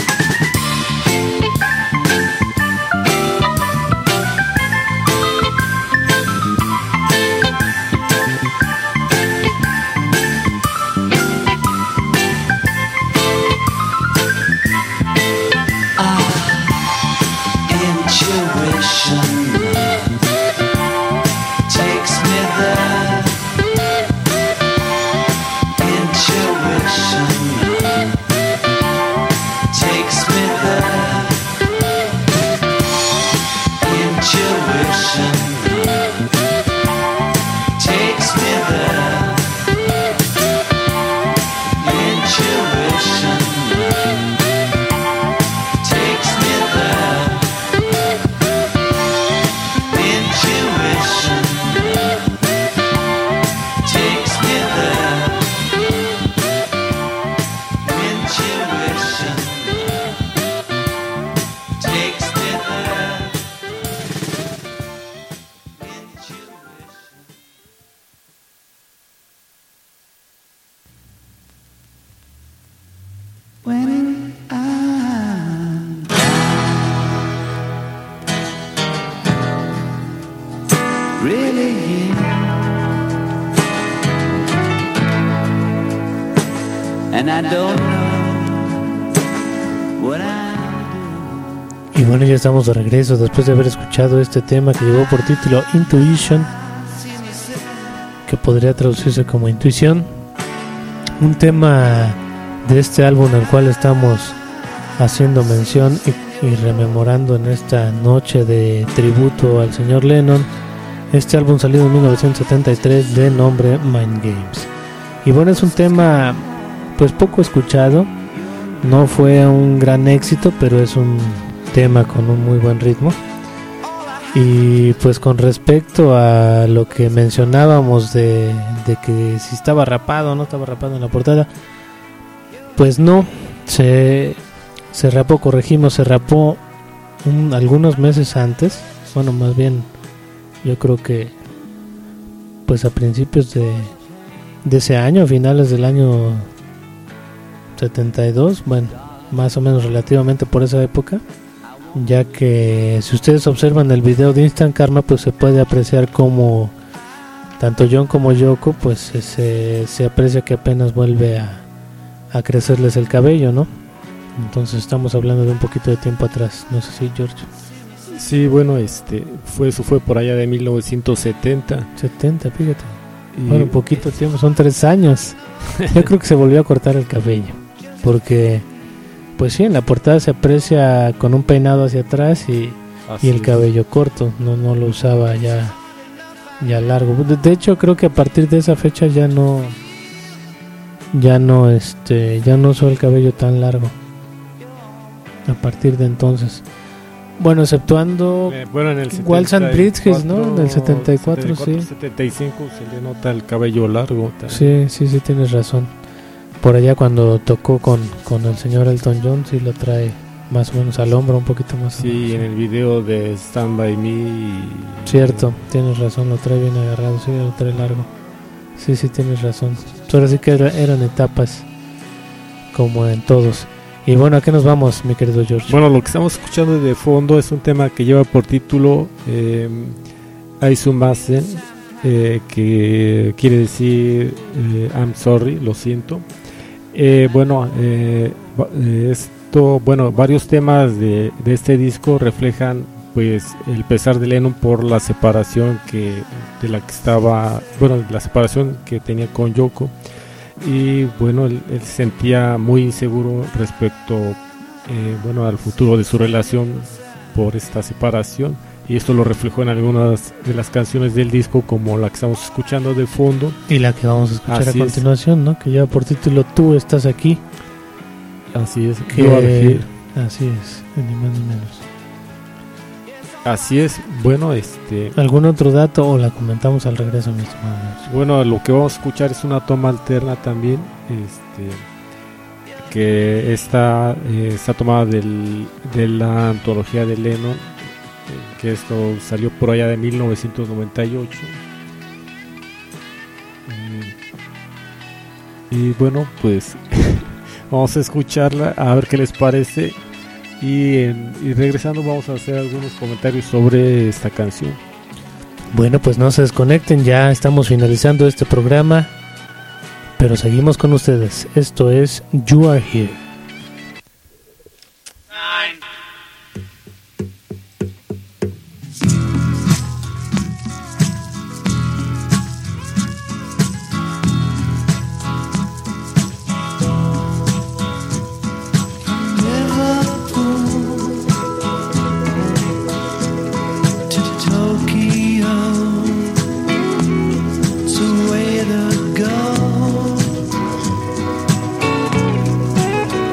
Speaker 2: Y bueno, ya estamos de regreso después de haber escuchado este tema que llevó por título Intuition, que podría traducirse como intuición. Un tema de este álbum al cual estamos haciendo mención y rememorando en esta noche de tributo al señor Lennon. Este álbum salido en 1973 de nombre Mind Games. Y bueno, es un tema pues poco escuchado, no fue un gran éxito, pero es un tema con un muy buen ritmo. Y pues con respecto a lo que mencionábamos de que si estaba rapado o no estaba rapado en la portada, pues no, se rapó, corregimos, se rapó algunos meses antes, bueno, más bien yo creo que pues a principios de ese año, a finales del año 72, bueno, más o menos relativamente por esa época, ya que si ustedes observan el video de Instant Karma, pues se puede apreciar como tanto John como Yoko, pues se aprecia que apenas vuelve a crecerles el cabello, ¿no? Entonces estamos hablando de un poquito de tiempo atrás, no sé si George.
Speaker 1: Sí, bueno, eso fue por allá de 1970.
Speaker 2: 70, fíjate. Bueno, un poquito tiempo, son 3 años. Yo creo que se volvió a cortar el cabello, porque pues sí, en la portada se aprecia con un peinado hacia atrás y el cabello corto, no lo usaba ya largo. De hecho, creo que a partir de esa fecha ya no usó el cabello tan largo. A partir de entonces. Bueno, exceptuando
Speaker 1: en el
Speaker 2: Waltz and Bridges, ¿no? En el 74, sí.
Speaker 1: 75 se le nota el cabello largo.
Speaker 2: Sí, tienes razón. Por allá cuando tocó con el señor Elton John, sí lo trae más o menos al hombro, un poquito más.
Speaker 1: Sí, en el video de Stand By Me.
Speaker 2: Cierto, tienes razón, lo trae bien agarrado, sí, lo trae largo. Sí, tienes razón. Pero sí que eran etapas, como en todos. Y bueno, ¿a qué nos vamos, mi querido George?
Speaker 1: Bueno, lo que estamos escuchando de fondo es un tema que lleva por título Aizumasen, que quiere decir I'm sorry, lo siento. Varios temas de este disco reflejan pues el pesar de Lennon por la separación la separación que tenía con Yoko. Y bueno, él se sentía muy inseguro respecto al futuro de su relación por esta separación, y esto lo reflejó en algunas de las canciones del disco, como la que estamos escuchando de fondo
Speaker 2: y la que vamos a escuchar a continuación, ¿no? Que lleva por título Tú estás aquí.
Speaker 1: Así es,
Speaker 2: así es, ni más ni menos.
Speaker 1: Así es. Bueno,
Speaker 2: ¿algún otro dato o la comentamos al regreso, mi estimado?
Speaker 1: Bueno, lo que vamos a escuchar es una toma alterna también, que está tomada de la antología de Lennon, que esto salió por allá de 1998. Y bueno, pues vamos a escucharla, a ver qué les parece. Y regresando vamos a hacer algunos comentarios sobre esta canción.
Speaker 2: Bueno, pues no se desconecten, ya estamos finalizando este programa, pero seguimos con ustedes. Esto es You Are Here.
Speaker 3: Go.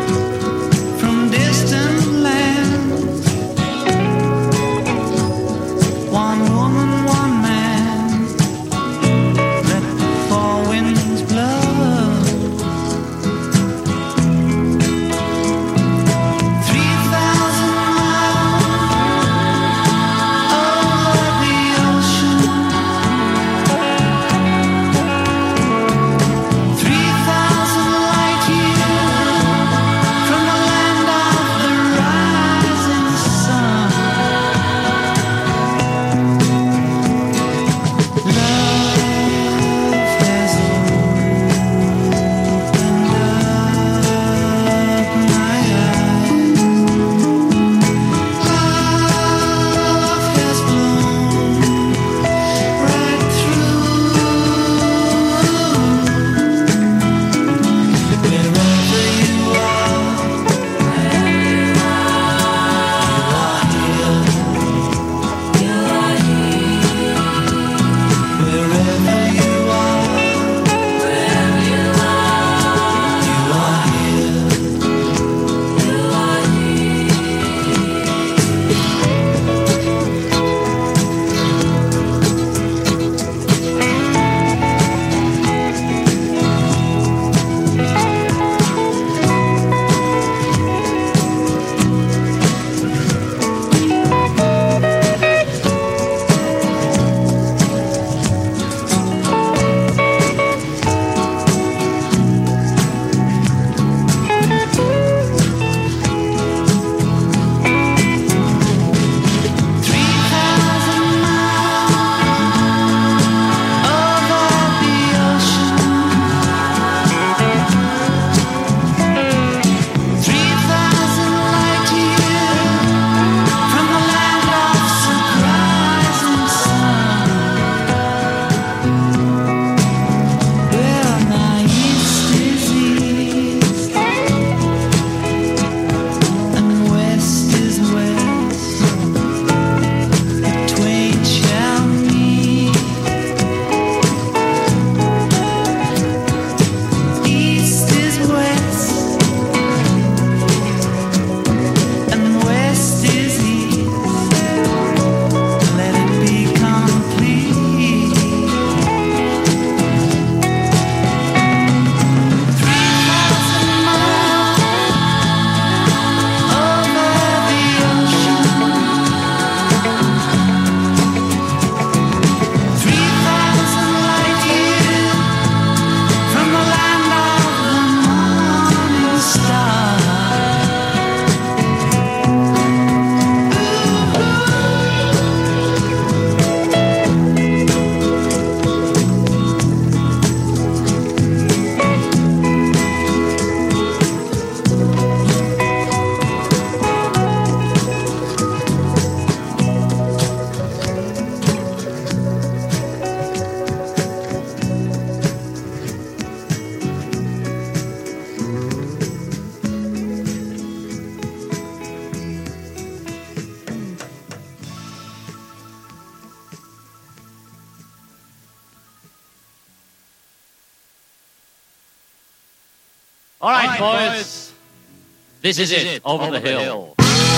Speaker 7: All right, boys. This is it, Over the Hill.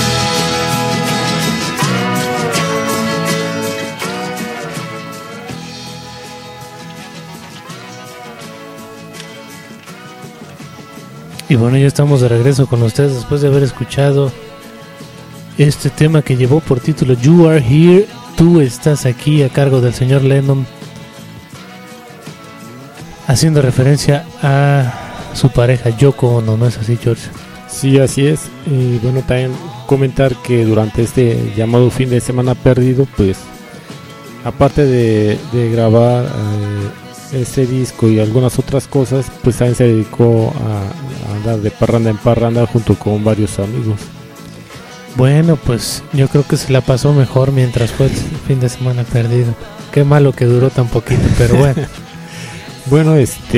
Speaker 2: Y bueno, ya estamos de regreso con ustedes después de haber escuchado este tema que llevó por título You Are Here, Tú Estás Aquí, a cargo del señor Lennon, haciendo referencia a su pareja Yoko Ono, ¿no es así, George?
Speaker 1: Sí, así es. Y bueno, también comentar que durante este llamado fin de semana perdido, pues aparte de grabar este disco y algunas otras cosas, pues también se dedicó a andar de parranda en parranda junto con varios amigos.
Speaker 2: Bueno, pues yo creo que se la pasó mejor mientras fue el fin de semana perdido. Qué malo que duró tan poquito, pero bueno.
Speaker 1: Bueno,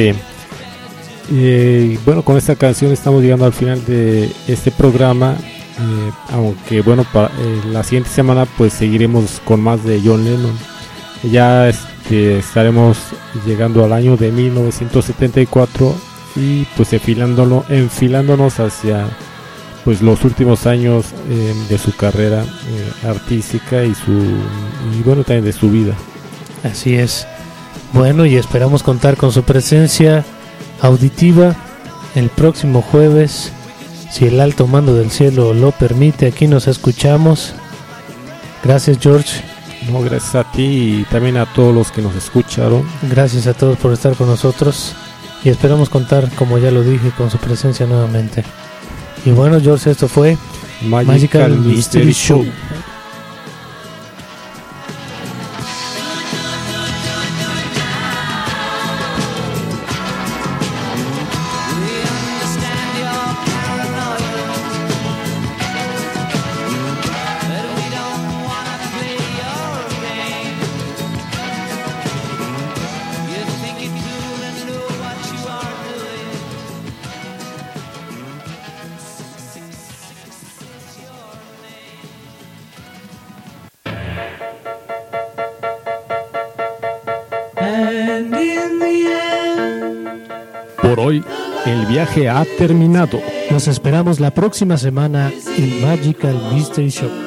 Speaker 1: bueno, con esta canción estamos llegando al final de este programa, aunque bueno, la siguiente semana pues seguiremos con más de John Lennon. Ya estaremos llegando al año de 1974 y pues enfilándonos hacia pues los últimos años de su carrera artística y bueno, también de su vida.
Speaker 2: Así es. Bueno, y esperamos contar con su presencia auditiva el próximo jueves, si el alto mando del cielo lo permite. Aquí nos escuchamos. Gracias, George.
Speaker 1: No, gracias a ti y también a todos los que nos escucharon.
Speaker 2: Gracias a todos por estar con nosotros y esperamos contar, como ya lo dije, con su presencia nuevamente. Y bueno, George, esto fue Magical Mystery Show.
Speaker 1: Por hoy, el viaje ha terminado.
Speaker 2: Nos esperamos la próxima semana en Magical Mystery Show.